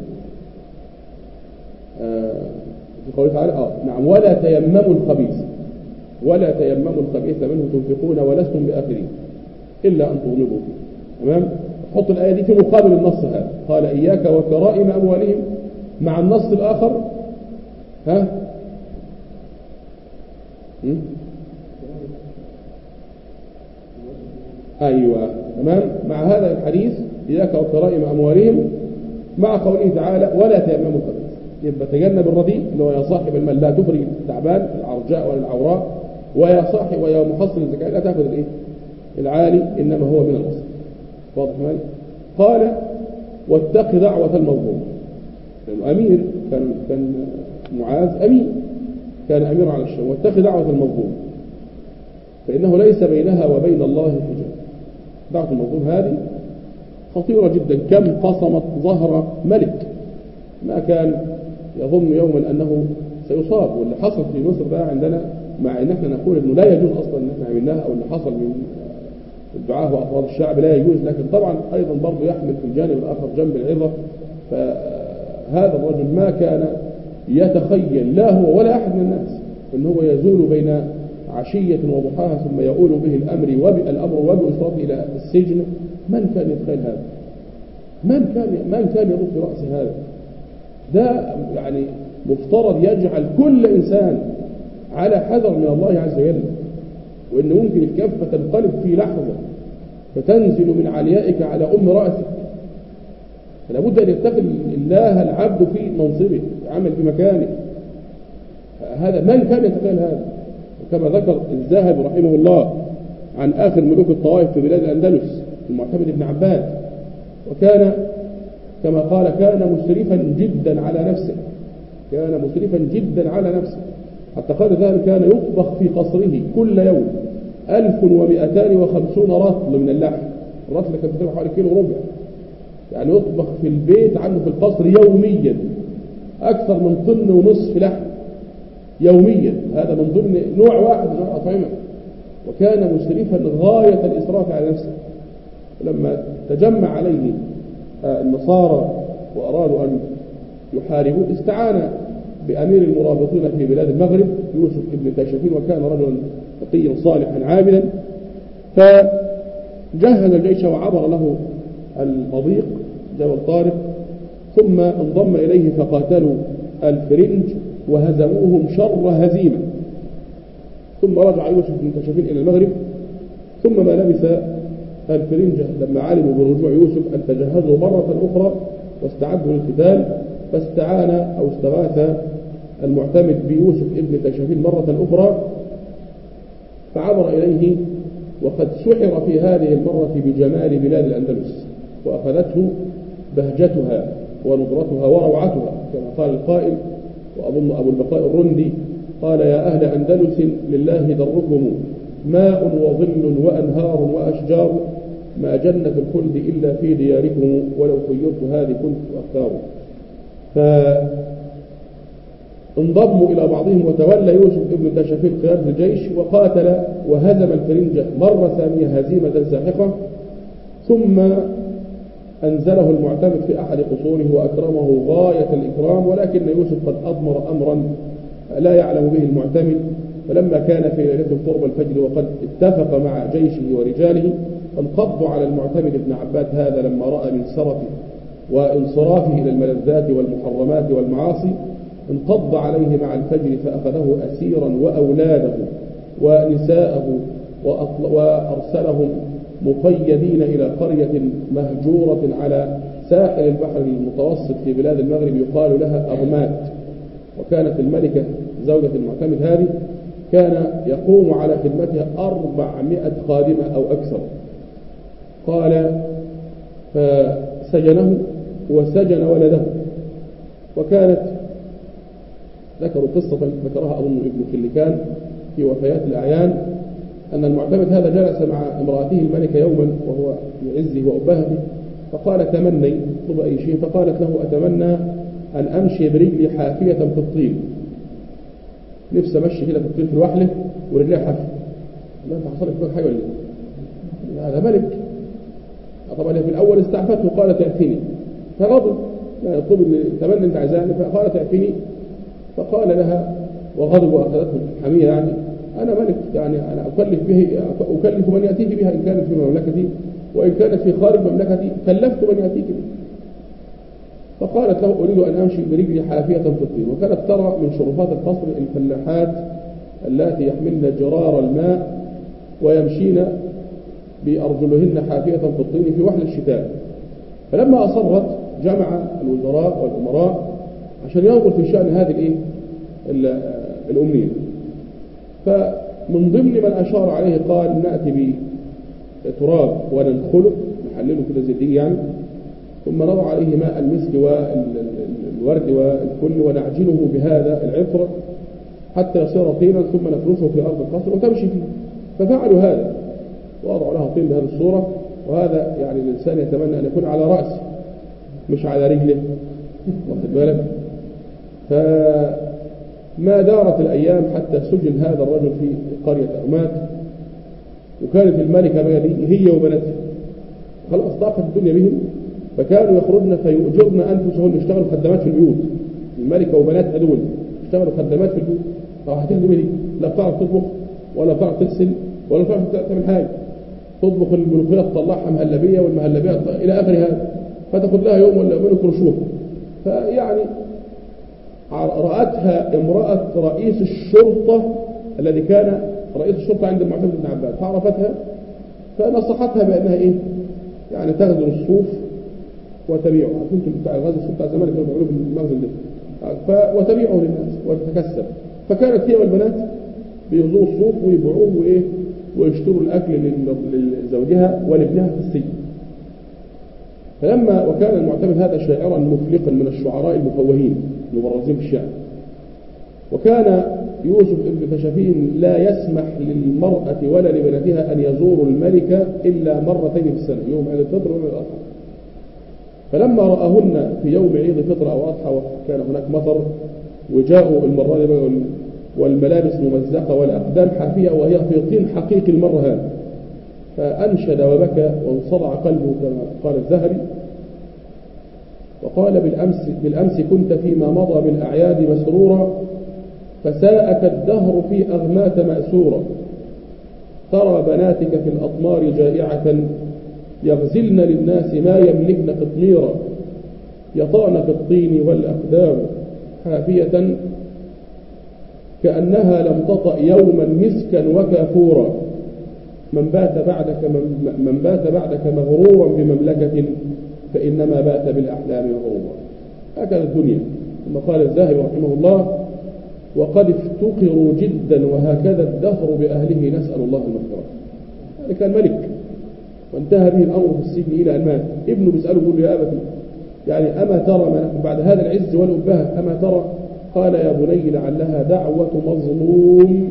آه في قوله تعالى آه نعم ولا تيمموا الخبيث ولا تيمموا الخبيث منه تنفقون ولستم بآخرين إلا أن تغلبوا فيه. تمام؟ حط الآية دي في مقابل النص هذا، قال إياك وكرائم أموالهم، مع النص الآخر ها م? أيوة تمام، مع هذا الحديث إياك وكرائم أموالهم مع قوله تعالى ولا تيمموا الخبيث. يبقى تجنب الرديء اللي هو يا صاحب المال لا تخرج التعبان العرجاء ولا العوراء، ويا صاحب ويا محصل الزكاة لا تأخذ الإيه العالي، إنما هو من الوسط. واضح مالي؟ قال واتق دعوة المظلوم، لأنه أمير كان كان معاذ أمير، كان أمير على الشام. واتق دعوة المظلوم فإنه ليس بينها وبين الله حجاب. دعوة المظلوم هذه خطيرة جدا. كم قصمت ظهر ملك ما كان يظن يوما أنه سيصاب، واللي حصل في مصر ده عندنا، مع أن احنا نقول أنه لا يجوز أصلا أن احنا عملناها، أو اللي حصل من الدعاة وأفراد الشعب لا يجوز، لكن طبعا أيضا برضه يحمل في الجانب الآخر جنب العظة. فهذا الرجل ما كان يتخيل لا هو ولا أحد من الناس أنه هو يزول بين عشية وضحاها ثم يؤول به الأمر والأمر وبإسراته إلى السجن. من كان يتخيل هذا؟ من كان من كان يضط في رأس هذا؟ ده يعني مفترض يجعل كل إنسان على حذر من الله عز وجل، وإن ممكن الكفة تنقلب في لحظة فتنزل من عليائك على أم رأسك. فلا بد أن يتقي الله العبد في منصبه، يعمل في مكانه. هذا من كان يتخيل هذا؟ كما ذكر الذهبي رحمه الله عن آخر ملوك الطوائف في بلاد الأندلس المعتمد بن عباد، وكان كما قال كان مسرفا جدا على نفسه، كان مسرفا جدا على نفسه، حتى قال ذلك كان يطبخ في قصره كل يوم ألف ومئتان وخمسون رطل من اللحم. الرطل كان تتبع حوالي كيلو وربع، يعني يطبخ في البيت عنه في القصر يوميا أكثر من طن ونصف لحم يوميا. هذا من ضمن نوع واحد من الأطعمة. وكان مسرفا غاية الإسراف على نفسه. لما تجمع عليه النصارى وأرادوا أن يحاربون استعان بأمير المرابطين في بلاد المغرب يوسف ابن تاشفين، وكان رجلا تقيا صالحا عابدا، فجهز الجيش وعبر له المضيق جبل طارق، ثم انضم إليه فقاتلوا الفرنج وهزموهم شر هزيمة. ثم رجع يوسف بن تاشفين إلى المغرب، ثم ما لبث الفرنج لما علموا برجوع يوسف أن تجهزوا مرة أخرى واستعدوا للقتال، فاستعان أو استغاث المعتمد بيوسف ابن تاشفين مرة أخرى، فعبر إليه وقد سحر في هذه المرة بجمال بلاد الأندلس، وأخذته بهجتها ونضرتها وروعتها، كما قال القائل وأظن أبو البقاء الرندي قال: يا أهل أندلس لله دركم، ماء وظل وأنهار وأشجار، ما جنة الخلد إلا في دياركم، ولو خيرت هذه كنت أختار. فانضموا إلى بعضهم، وتولى يوسف ابن تاشفين قيادة الجيش، وقاتل وهزم الفرنجة مرة ثانية هزيمة ساحقة، ثم أنزله المعتمد في أحد قصوره وأكرمه غاية الإكرام، ولكن يوسف قد أضمر أمرا لا يعلم به المعتمد. فلما كان في ليلة قرب الفجر وقد اتفق مع جيشه ورجاله، انقضوا على المعتمد بن عباد هذا لما رأى من سرفه وانصرافه إلى الملذات والمحرمات والمعاصي، انقض عليه مع الفجر فأخذه أسيرا وأولاده ونساءه وأرسلهم مقيدين إلى قرية مهجورة على ساحل البحر المتوسط في بلاد المغرب يقال لها أغمات. وكانت الملكة زوجة المعتمد هذه كان يقوم على خدمتها أربعمائة خادمة أو أكثر. قال: فسجنه وسجن ولده. وكانت ذكروا قصة ذكرها أظن ابن كلكان في وفيات الأعيان، أن المعتمد هذا جلس مع امرأته الملكة يوما وهو في عزه وأبهته، فقال: تمني، اطلب أي شيء. فقالت له: أتمنى أن أمشي برجلي حافية في الطين، نفسي أمشي كده في الطين في الوحلة ورجلي حافية. لا أنت حصل لك حاجة ولا إيه؟ هذا ملك. طبعا في الأول استعفته قالت: اعفني، فغضب، لا يطلب تمنى أنت عايزاني، فقالت: اعفني. فقال لها وغضب وأخذته الحمية، يعني أنا ملك، يعني أنا أكلف به أكلف من يأتيك بها إن كانت في مملكتي، وإن كانت في خارج مملكتي كلفت من يأتيك بها. فقالت له: أريد أن أمشي برجلي حافية في الطين. وكانت ترى من شرفات القصر الفلاحات اللاتي يحملن جرار الماء ويمشين بأرجلهن حافية في الطين في وحل الشتاء. فلما أصرت جمع الوزراء والأمراء عشان ينظر في شأن هذه الإيه الأمنية. فمن ضمن من أشار عليه قال: نأتي بتراب وننخله، نحلله كده زي دي يعني، ثم نضع عليه ماء المسك والورد والكل ونعجنه بهذا العطر حتى يصير طينا، ثم نفرشه في أرض القصر وتمشي فيه. ففعلوا هذا ووضعوا لها طين بهذه الصورة. وهذا يعني الإنسان يتمنى أن يكون على رأسه مش على رجله، واخد بالك. فما دارت الأيام حتى سجن هذا الرجل في قرية أغمات، وكانت الملكة هي وبناتها خلاص ضاقت الدنيا بهم، فكانوا يخرجن فيؤجرن أنفسهم يشتغلوا خدمات في البيوت. الملكة وبناتها دول يشتغلوا خدمات في البيوت. راح هتخدم دي لا بتعرف تطبخ ولا بتعرف تغسل ولا بتعرف تعمل حاجة، تطبخ الملوخية تطلعها مهلبية والمهلبية إلى آخر هذا، فتاخد لها يوم ولا يومين يكرشوها. فيعني رأتها امرأة رئيس الشرطة الذي كان رئيس الشرطة عند المعتمد بن عباد، فعرفتها فنصحتها بأنها إيه يعني تغزل الصوف وتبيعه. كنتم بتاع غزل الصوف بتاع زمان كانوا بيعملوه بالمغزل ده، وتبيعه للناس وتتكسب. فكانت هي والبنات بيغزوا الصوف ويبيعوه وإيه ويشتروا الأكل لزوجها ولابنها في السجن. فلما وكان المعتمد هذا شاعرا مفلقا من الشعراء المفوهين المبرزين في الشعر، وكان يوسف ابن تاشفين لا يسمح للمرأة ولا لبناتها أن يزوروا الملكة إلا مرتين في السنة، يوم عيد الفطر ويوم الأضحى. فلما رآهن في يوم عيد الفطر أو أضحى وكان هناك مطر وجاءوا المرة دي والملابس ممزقة والأقدام حافية وهي في طين حقيقي المرة هذه، فأنشد وبكى وانصدع قلبه كما قال الذهبي. وقال بالأمس, بالأمس كنت فيما مضى بالأعياد مسرورا، فساءك الدهر في أغمات مأسورا، ترى بناتك في الأطمار جائعة، يغزلن للناس ما يملكن قطميرا، يطعن في الطين والأقدام حافية، كأنها لم تطأ يوما مسكا وكافورا، من بات بعدك, من بات بعدك مغرورا بمملكة، فإنما بات بالأحلام مغرورا. هكذا الدنيا. ثم قال الذهبي رحمه الله: وقد افتقروا جدا، وهكذا الدهر بأهله، نسأل الله المغفرة. هذا كان ملك وانتهى به الأمر في السجن إلى أن مات. ابنه بيسأله يقول له: يا أبتي يعني أما ترى ما نحن بعد هذا العز والأبهة، أما ترى؟ قال: يا بني لعلها دعوة مظلوم،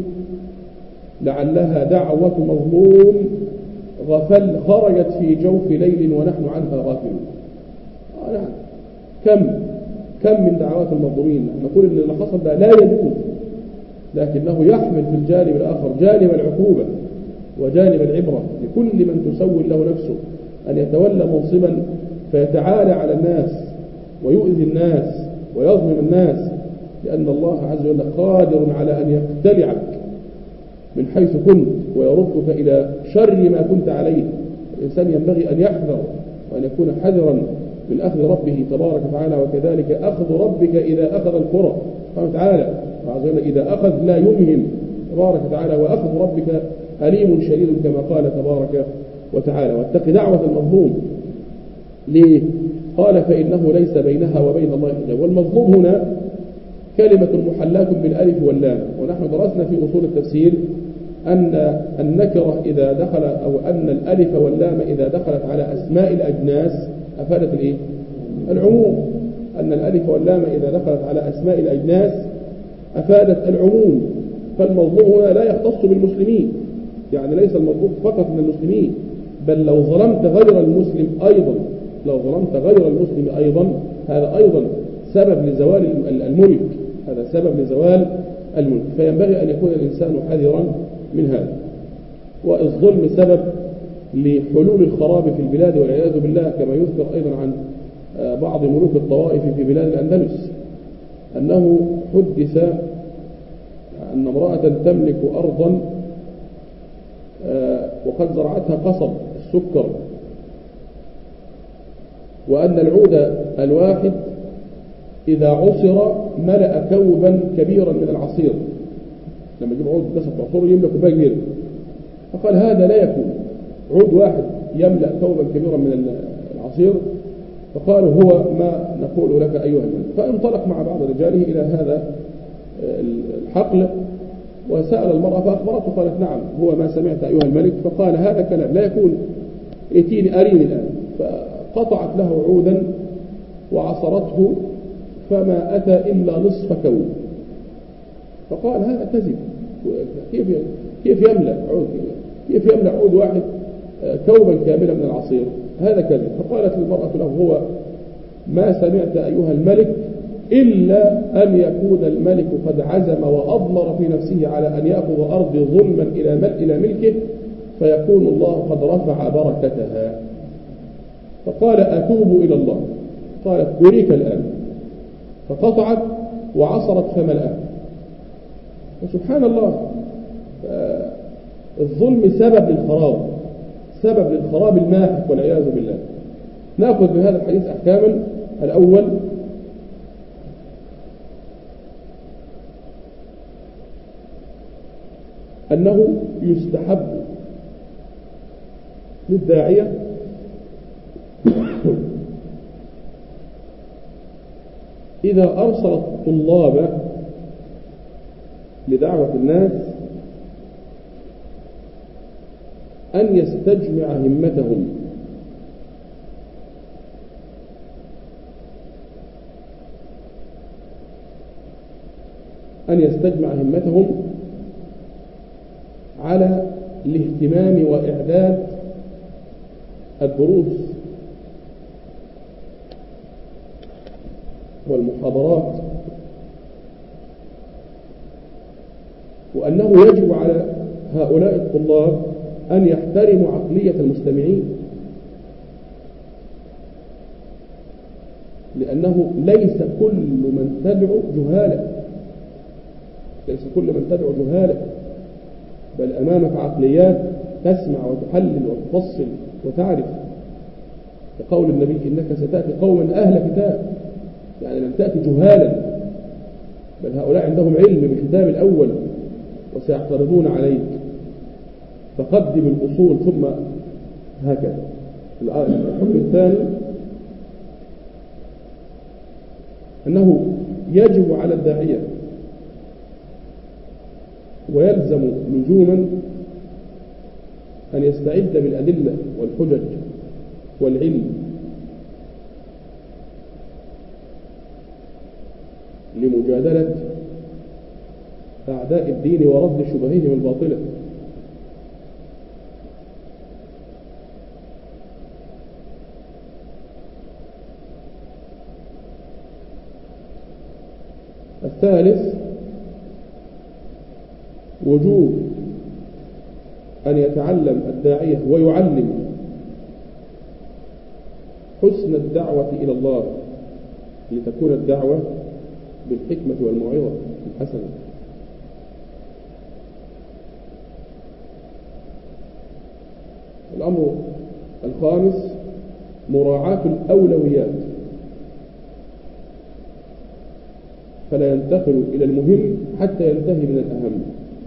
لعلها دعوة مظلوم غفل خرجت في جوف ليل ونحن عنها غافلون. آه نعم، كم كم من دعوات المظلومين. نقول ان اللي حصل ده لا يجوز، لكنه يحمل في الجانب الآخر جانب العقوبة وجانب العبرة لكل من تسول له نفسه أن يتولى منصبا فيتعالى على الناس ويؤذي الناس ويظلم الناس، لأن الله عز وجل قادر على أن يقتلعك من حيث كنت ويردك إلى شر ما كنت عليه. الإنسان ينبغي أن يحذر وأن يكون حذرا من أخذ ربه تبارك وتعالى، وكذلك أخذ ربك إذا أخذ القرى سبحانه وتعالى عز وجل، إذا أخذ لا يمهل تبارك وتعالى، وأخذ ربك أليم شديد كما قال تبارك وتعالى. واتق دعوة المظلوم. ليه؟ قال: فإنه ليس بينها وبين الله حجاب. والمظلوم هنا كلمة محلاة بالألف واللام، ونحن درسنا في أصول التفسير أن النكرة إذا دخل أو أن الألف واللام إذا دخلت على أسماء الأجناس أفادت الإيه؟ العموم. أن الألف واللام إذا دخلت على أسماء الأجناس أفادت العموم. فالمظلوم هنا لا يختص بالمسلمين، يعني ليس المظلوم فقط من المسلمين، بل لو ظلمت غير المسلم أيضا، لو ظلمت غير المسلم أيضا، هذا أيضا سبب لزوال الملك، هذا سبب لزوال الملك. فينبغي أن يكون الإنسان حذرا من هذا. والظلم سبب لحلول الخراب في البلاد والعياذ بالله، كما يذكر أيضا عن بعض ملوك الطوائف في بلاد الأندلس أنه حدث أن امرأة تملك أرضا وقد زرعتها قصب السكر، وأن العود الواحد إذا عصر ملأ كوبا كبيرا من العصير. لما يجيب عود قصب تعصره يملأ كوباية كبيرة. فقال: هذا لا يكون، عود واحد يملأ كوبا كبيرا من العصير. فقالوا: هو ما نقول لك أيها الملك. فانطلق مع بعض رجاله إلى هذا الحقل وسأل المرأة فأخبرته، قالت: نعم هو ما سمعت أيها الملك. فقال: هذا كلام لا يكون، ائتيني أريني الآن. فقطعت له عودا وعصرته فما أتى إلا نصف كوب. فقال: هذا كذب، كيف كيف يملأ عود كيف يملأ عود واحد كوبا كاملا من العصير؟ هذا كذب. فقالت المرأة له: هو ما سمعت أيها الملك إلا أن يكون الملك قد عزم وأضمر في نفسه على أن يأخذ أرضي ظلما إلى إلى ملكه، فيكون الله قد رفع بركتها. فقال: أتوب إلى الله. قالت: أريك الآن. فقطعت وعصرت فملأها. وسبحان الله، الظلم سبب للخراب، سبب للخراب الماحق والعياذ بالله. نأخذ بهذا الحديث أحكاما. الأول: أنه يستحب للداعية إذا أرسل الطلاب لدعوة الناس أن يستجمع همتهم، أن يستجمع همتهم على الاهتمام وإعداد الدروس والمحاضرات، وأنه يجب على هؤلاء الطلاب أن يحترموا عقلية المستمعين، لأنه ليس كل من تدعو جهالة، ليس كل من تدعو جهالة، بل أمامك عقليات تسمع وتحلل وتفصل وتعرف، كقول النبي إنك ستأتي قوما أهل كتاب، يعني لم تأتي جهالا، بل هؤلاء عندهم علم بالكتاب الأول وسيعترضون عليك، فقدم الأصول ثم هكذا. الحكم الثاني أنه يجب على الداعية ويلزم لزوما أن يستعد بالأدلة والحجج والعلم لمجادلة أعداء الدين ورد شبههم الباطلة. الثالث وجوب أن يتعلم الداعية ويعلم حسن الدعوة إلى الله، لتكون الدعوة بالحكمة والموعظة الحسنة. الأمر الخامس مراعاة الأولويات، فلا ينتقل إلى المهم حتى ينتهي من الأهم.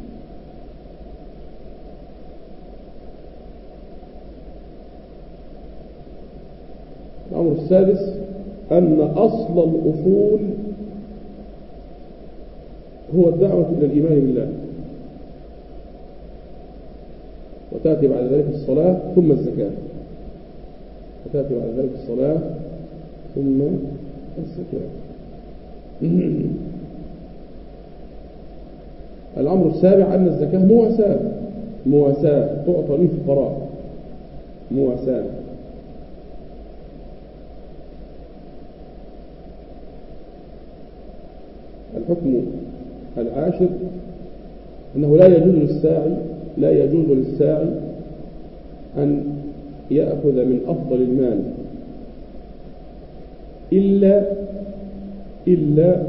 الأمر السادس أن أصل الأصول هو الدعوة إلى الإيمان بالله، وتأتي بعد ذلك الصلاة ثم الزكاة، وتأتي بعد ذلك الصلاة ثم الزكاة. الأمر السابع أن الزكاة مواساة، مواساة تعطى للفقراء، مواساة. الحكم العاشر أنه لا يجوز للساعي لا يجوز للساعي أن يأخذ من أفضل المال إلا إلا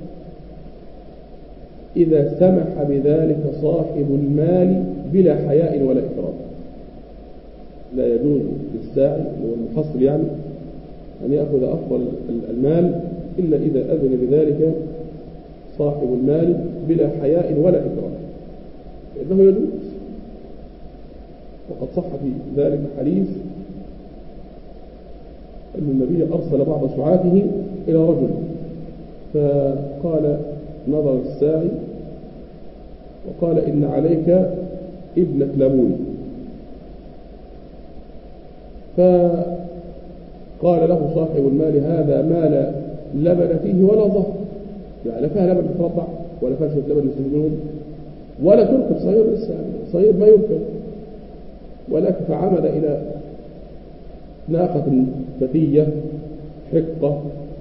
إذا سمح بذلك صاحب المال بلا حياء ولا إكرام. لا يجوز للساعي والمحصل يعني أن يأخذ أفضل المال إلا إذا أذن بذلك صاحب المال بلا حياء ولا إكرام، لأنه يجوز. وقد صح في ذلك حديث أن النبي أرسل بعض سعاته إلى رجل، فقال نظر الساعي وقال إن عليك ابنة لبون، فقال له صاحب المال هذا ما لا لبن فيه ولا ظهر، يعني لا فيها لبن يترضع ولا فيها شوية لبن يستفيد منهم ولا تركب صغير، لسه صغير ما يركب، ولكن فعمد إلى ناقة فتية حقة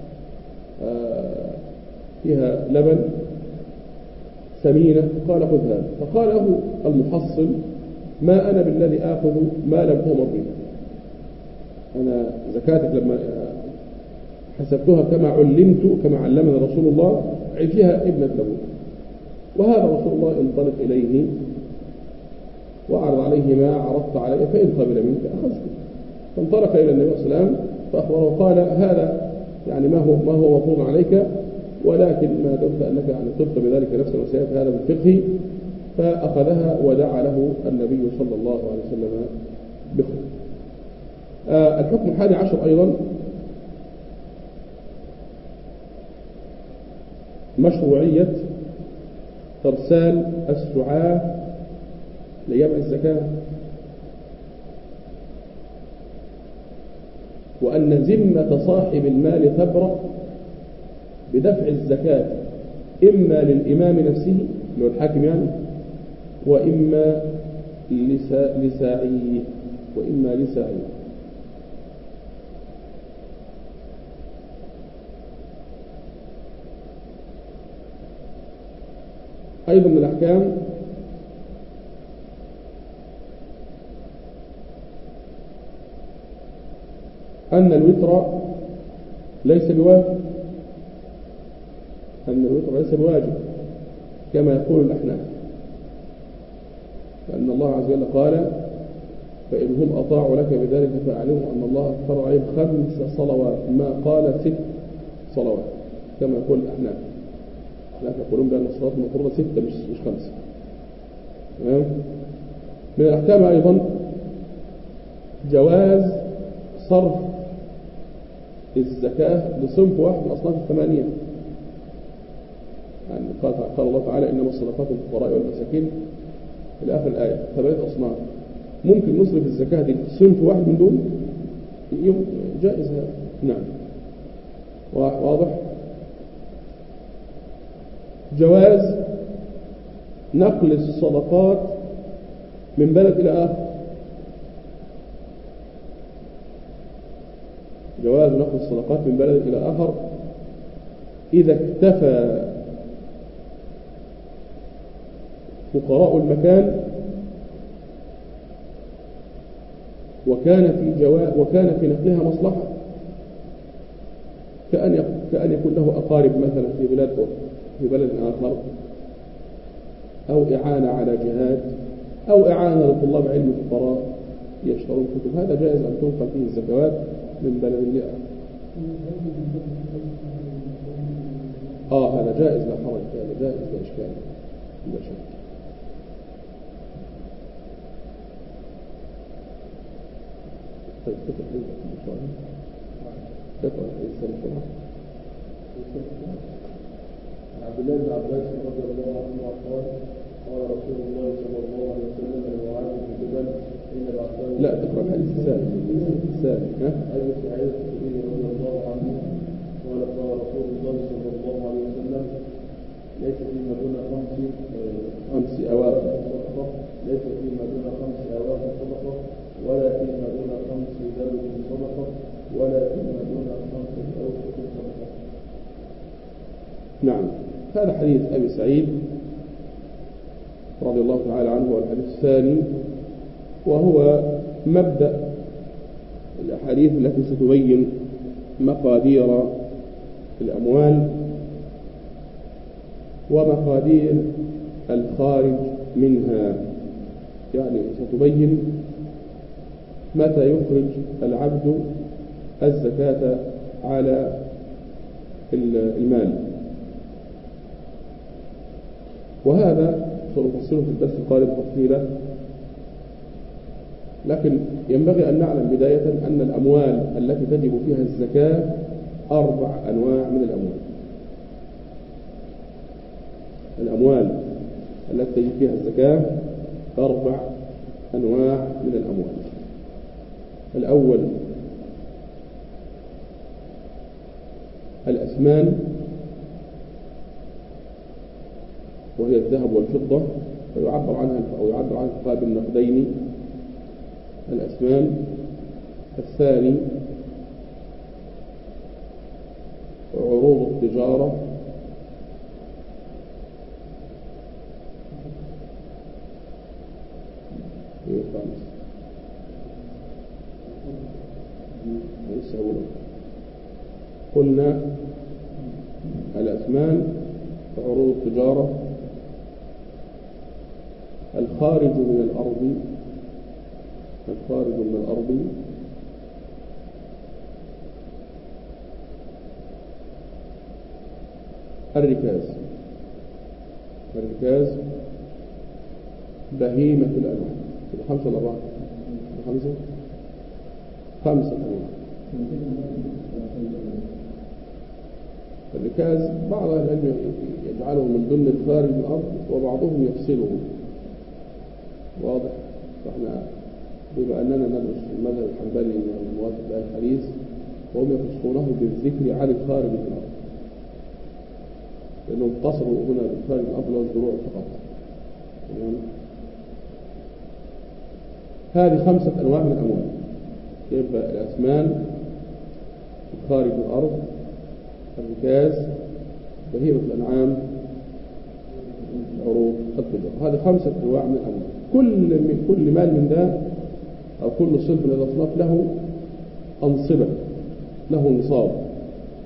فيها لبن سمينة، قال خذ هذا. فقال له المحصل ما أنا بالذي آخذ ما لم أمر به، أنا زكاتك لما حسبتها كما علمت كما علمنا رسول الله فيها ابنة لبون، وهذا رسول الله انطلق إليه وأعرض عليه ما عرضت عليه فإن قبل منك أخذته. فانطلق إلى النبي صلى الله عليه وسلم فأخبره قال هذا يعني ما هو ما هو مفروض عليك، ولكن ما دمت أنك يعني طبت بذلك نفسا وسيأتي هذا بالفقه. فأخذها ودعا له النبي صلى الله عليه وسلم بخير. آه الحكم الحادي عشر أيضا مشروعية إرسال السعاة لجمع الزكاة، وأن ذمة صاحب المال تبرأ بدفع الزكاة إما للإمام نفسه اللي هو الحاكم يعني، وإما لساعيه وإما لساعيه. أيضا من الأحكام أن الوتر ليس بواجب، أن الوتر ليس بواجب كما يقول الأحناف، لأن الله عز وجل قال فإن هم أطاعوا لك بذلك فأعلموا أن الله فرض عليهم خمس صلوات، ما قال ست صلوات كما يقول الأحناف. لا يقولون بأن الصلاة المفروضة ستة مش مش خمسة. تمام. من الأحكام أيضا جواز صرف الزكاة لصنف واحد من الأصناف الثمانية. يعني قال, قال الله تعالى إنما الصدقات للفقراء والمساكين إلى آخر الآية، ثمانية أصناف. ممكن نصرف الزكاة دي صنف واحد من دول جائز هذا. نعم واضح. جواز نقل الصدقات من بلد إلى آخر، جواز نقل الصدقات من بلد إلى آخر إذا اكتفى فقراء المكان وكان في جواز وكان في نقلها مصلحة، كأن كأن يكون له أقارب مثلا في بلاد في بلد آخر، أو إعانة على جهاد، أو إعانة لطلاب علم الفقراء يشترون كتب، هذا جائز أن تنقل فيه الزكوات من بلد لآخر. آه هذا جائز لا حرج، هذا جائز لا إشكال لا شك. طيب كتب حديث إن شاء الله. كتب حديث إن شاء الله. عبد الله بن عباس رضي الله عنه قال قال رسول الله صلى الله عليه وسلم لمعاذ بن جبل حين بعثه. لا تقرأ الحديث الثاني الثاني ها؟ أبي سعيد الخدري رضي الله عنه قال قال رسول الله صلى الله عليه وسلم ليس فيما دون خمس خمس أواخر صدقة، ليس فيما دون خمس أواخر صدقة، ولا فيما دون خمس ذلك صدقة، ولا فيما دون خمس أوسط صدقة. نعم. هذا حديث أبي سعيد رضي الله تعالى عنه والحديث الثاني، وهو مبدأ الأحاديث التي ستبين مقادير الأموال ومقادير الخارج منها، يعني ستبين متى يخرج العبد الزكاة على المال، وهذا سنفصله في الدرس القادم تفصيلا. لكن ينبغي أن نعلم بداية أن الأموال التي تجب فيها الزكاة أربع أنواع من الأموال. الأموال التي تجب فيها الزكاة أربع أنواع من الأموال. الأول الأثمان، وهي الذهب والفضة، ويعبر عنها أو يعبر عنها الفقهاء بالنقدين الأثمان. الثاني عروض التجارة، قلنا الأثمان عروض التجارة، الخارج من الأرض، الخارج من الأرض، الركاز، الركاز بهيمة الأنواع. خمسة ولا أربعة؟ خمسة خمسة أنواع. الركاز بعض العلم يجعله من ضمن الخارج من الأرض، وبعضهم يفصله. واضح؟ فإحنا بما أننا ندرس المذهب الحنبلي الموافق لهذا الحديث، وهم يخصونه بالذكر عن الخارج من الأرض، لأنهم اقتصروا هنا بالخارج من الأرض والزروع فقط. تمام؟ هذه خمسة أنواع من الأموال. يبقى الأثمان، الخارج من الأرض، الركاز، بهيمة الأنعام، عروض التجارة. هذه خمسة أنواع من الأموال. كل من كل مال من ده أو كل صنف من الأصناف له أنصبة، له نصاب.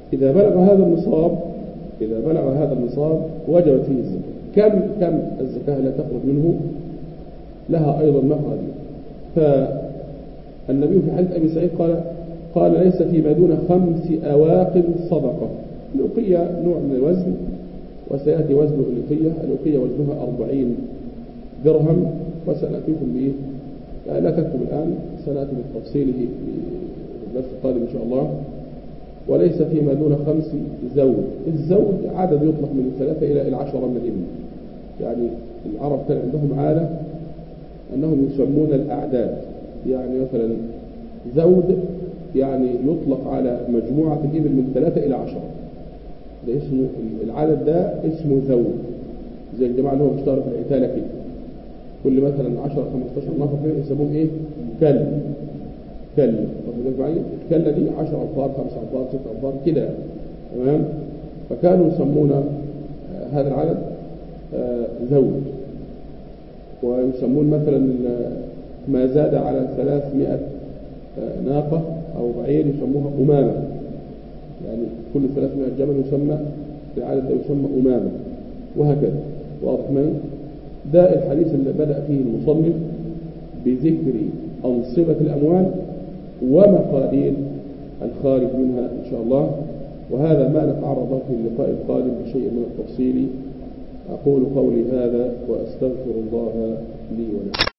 إذا بلغ هذا النصاب إذا بلغ هذا النصاب وجبت فيه الزكاة. كم كم الزكاة لا تخرج منه لها أيضا مقادير. فالنبي في حديث أبي سعيد قال قال ليس فيما دون خمس أواق صدقة. الأوقية نوع من الوزن، وسيأتي وزن الأوقية. الأوقية وزنها أربعين درهم، وسنأتيكم به يعني لا تكتب الآن، سنأتي بالتفصيل في الدرس القادم إن شاء الله. وليس فيما دون خمس زوج. الزوج عدد يطلق من الثلاثة إلى العشرة من الإبل. يعني العرب كان عندهم عادة أنهم يسمون الأعداد، يعني مثلا زود يعني يطلق على مجموعة الإبل من ثلاثة إلى عشرة، ده اسمه العدد ده اسمه زود. زي الجماعة اللي هو بيشتغلوا في العتالة كده، كل مثلا عشرة خمستاشر نفر يسمون إيه؟ كل كل الكلة دي عشرة أنفار خمسة أنفار ستة أنفار كده، تمام؟ فكانوا يسمون هذا العدد زود. ويسمون مثلا ما زاد على ثلاثمائة ناقة أو بعير يسموها أمامة، يعني كل ثلاثمائة جمل يسمى العدد ده يسمى أمامة، وهكذا. واضح معي؟ ده الحديث اللي بدأ فيه المصنف بذكر أنصبة الأموال ومقادير الخارج منها إن شاء الله. وهذا ما نتعرض في اللقاء القادم بشيء من التفصيل. أقول قولي هذا وأستغفر الله لي ولكم.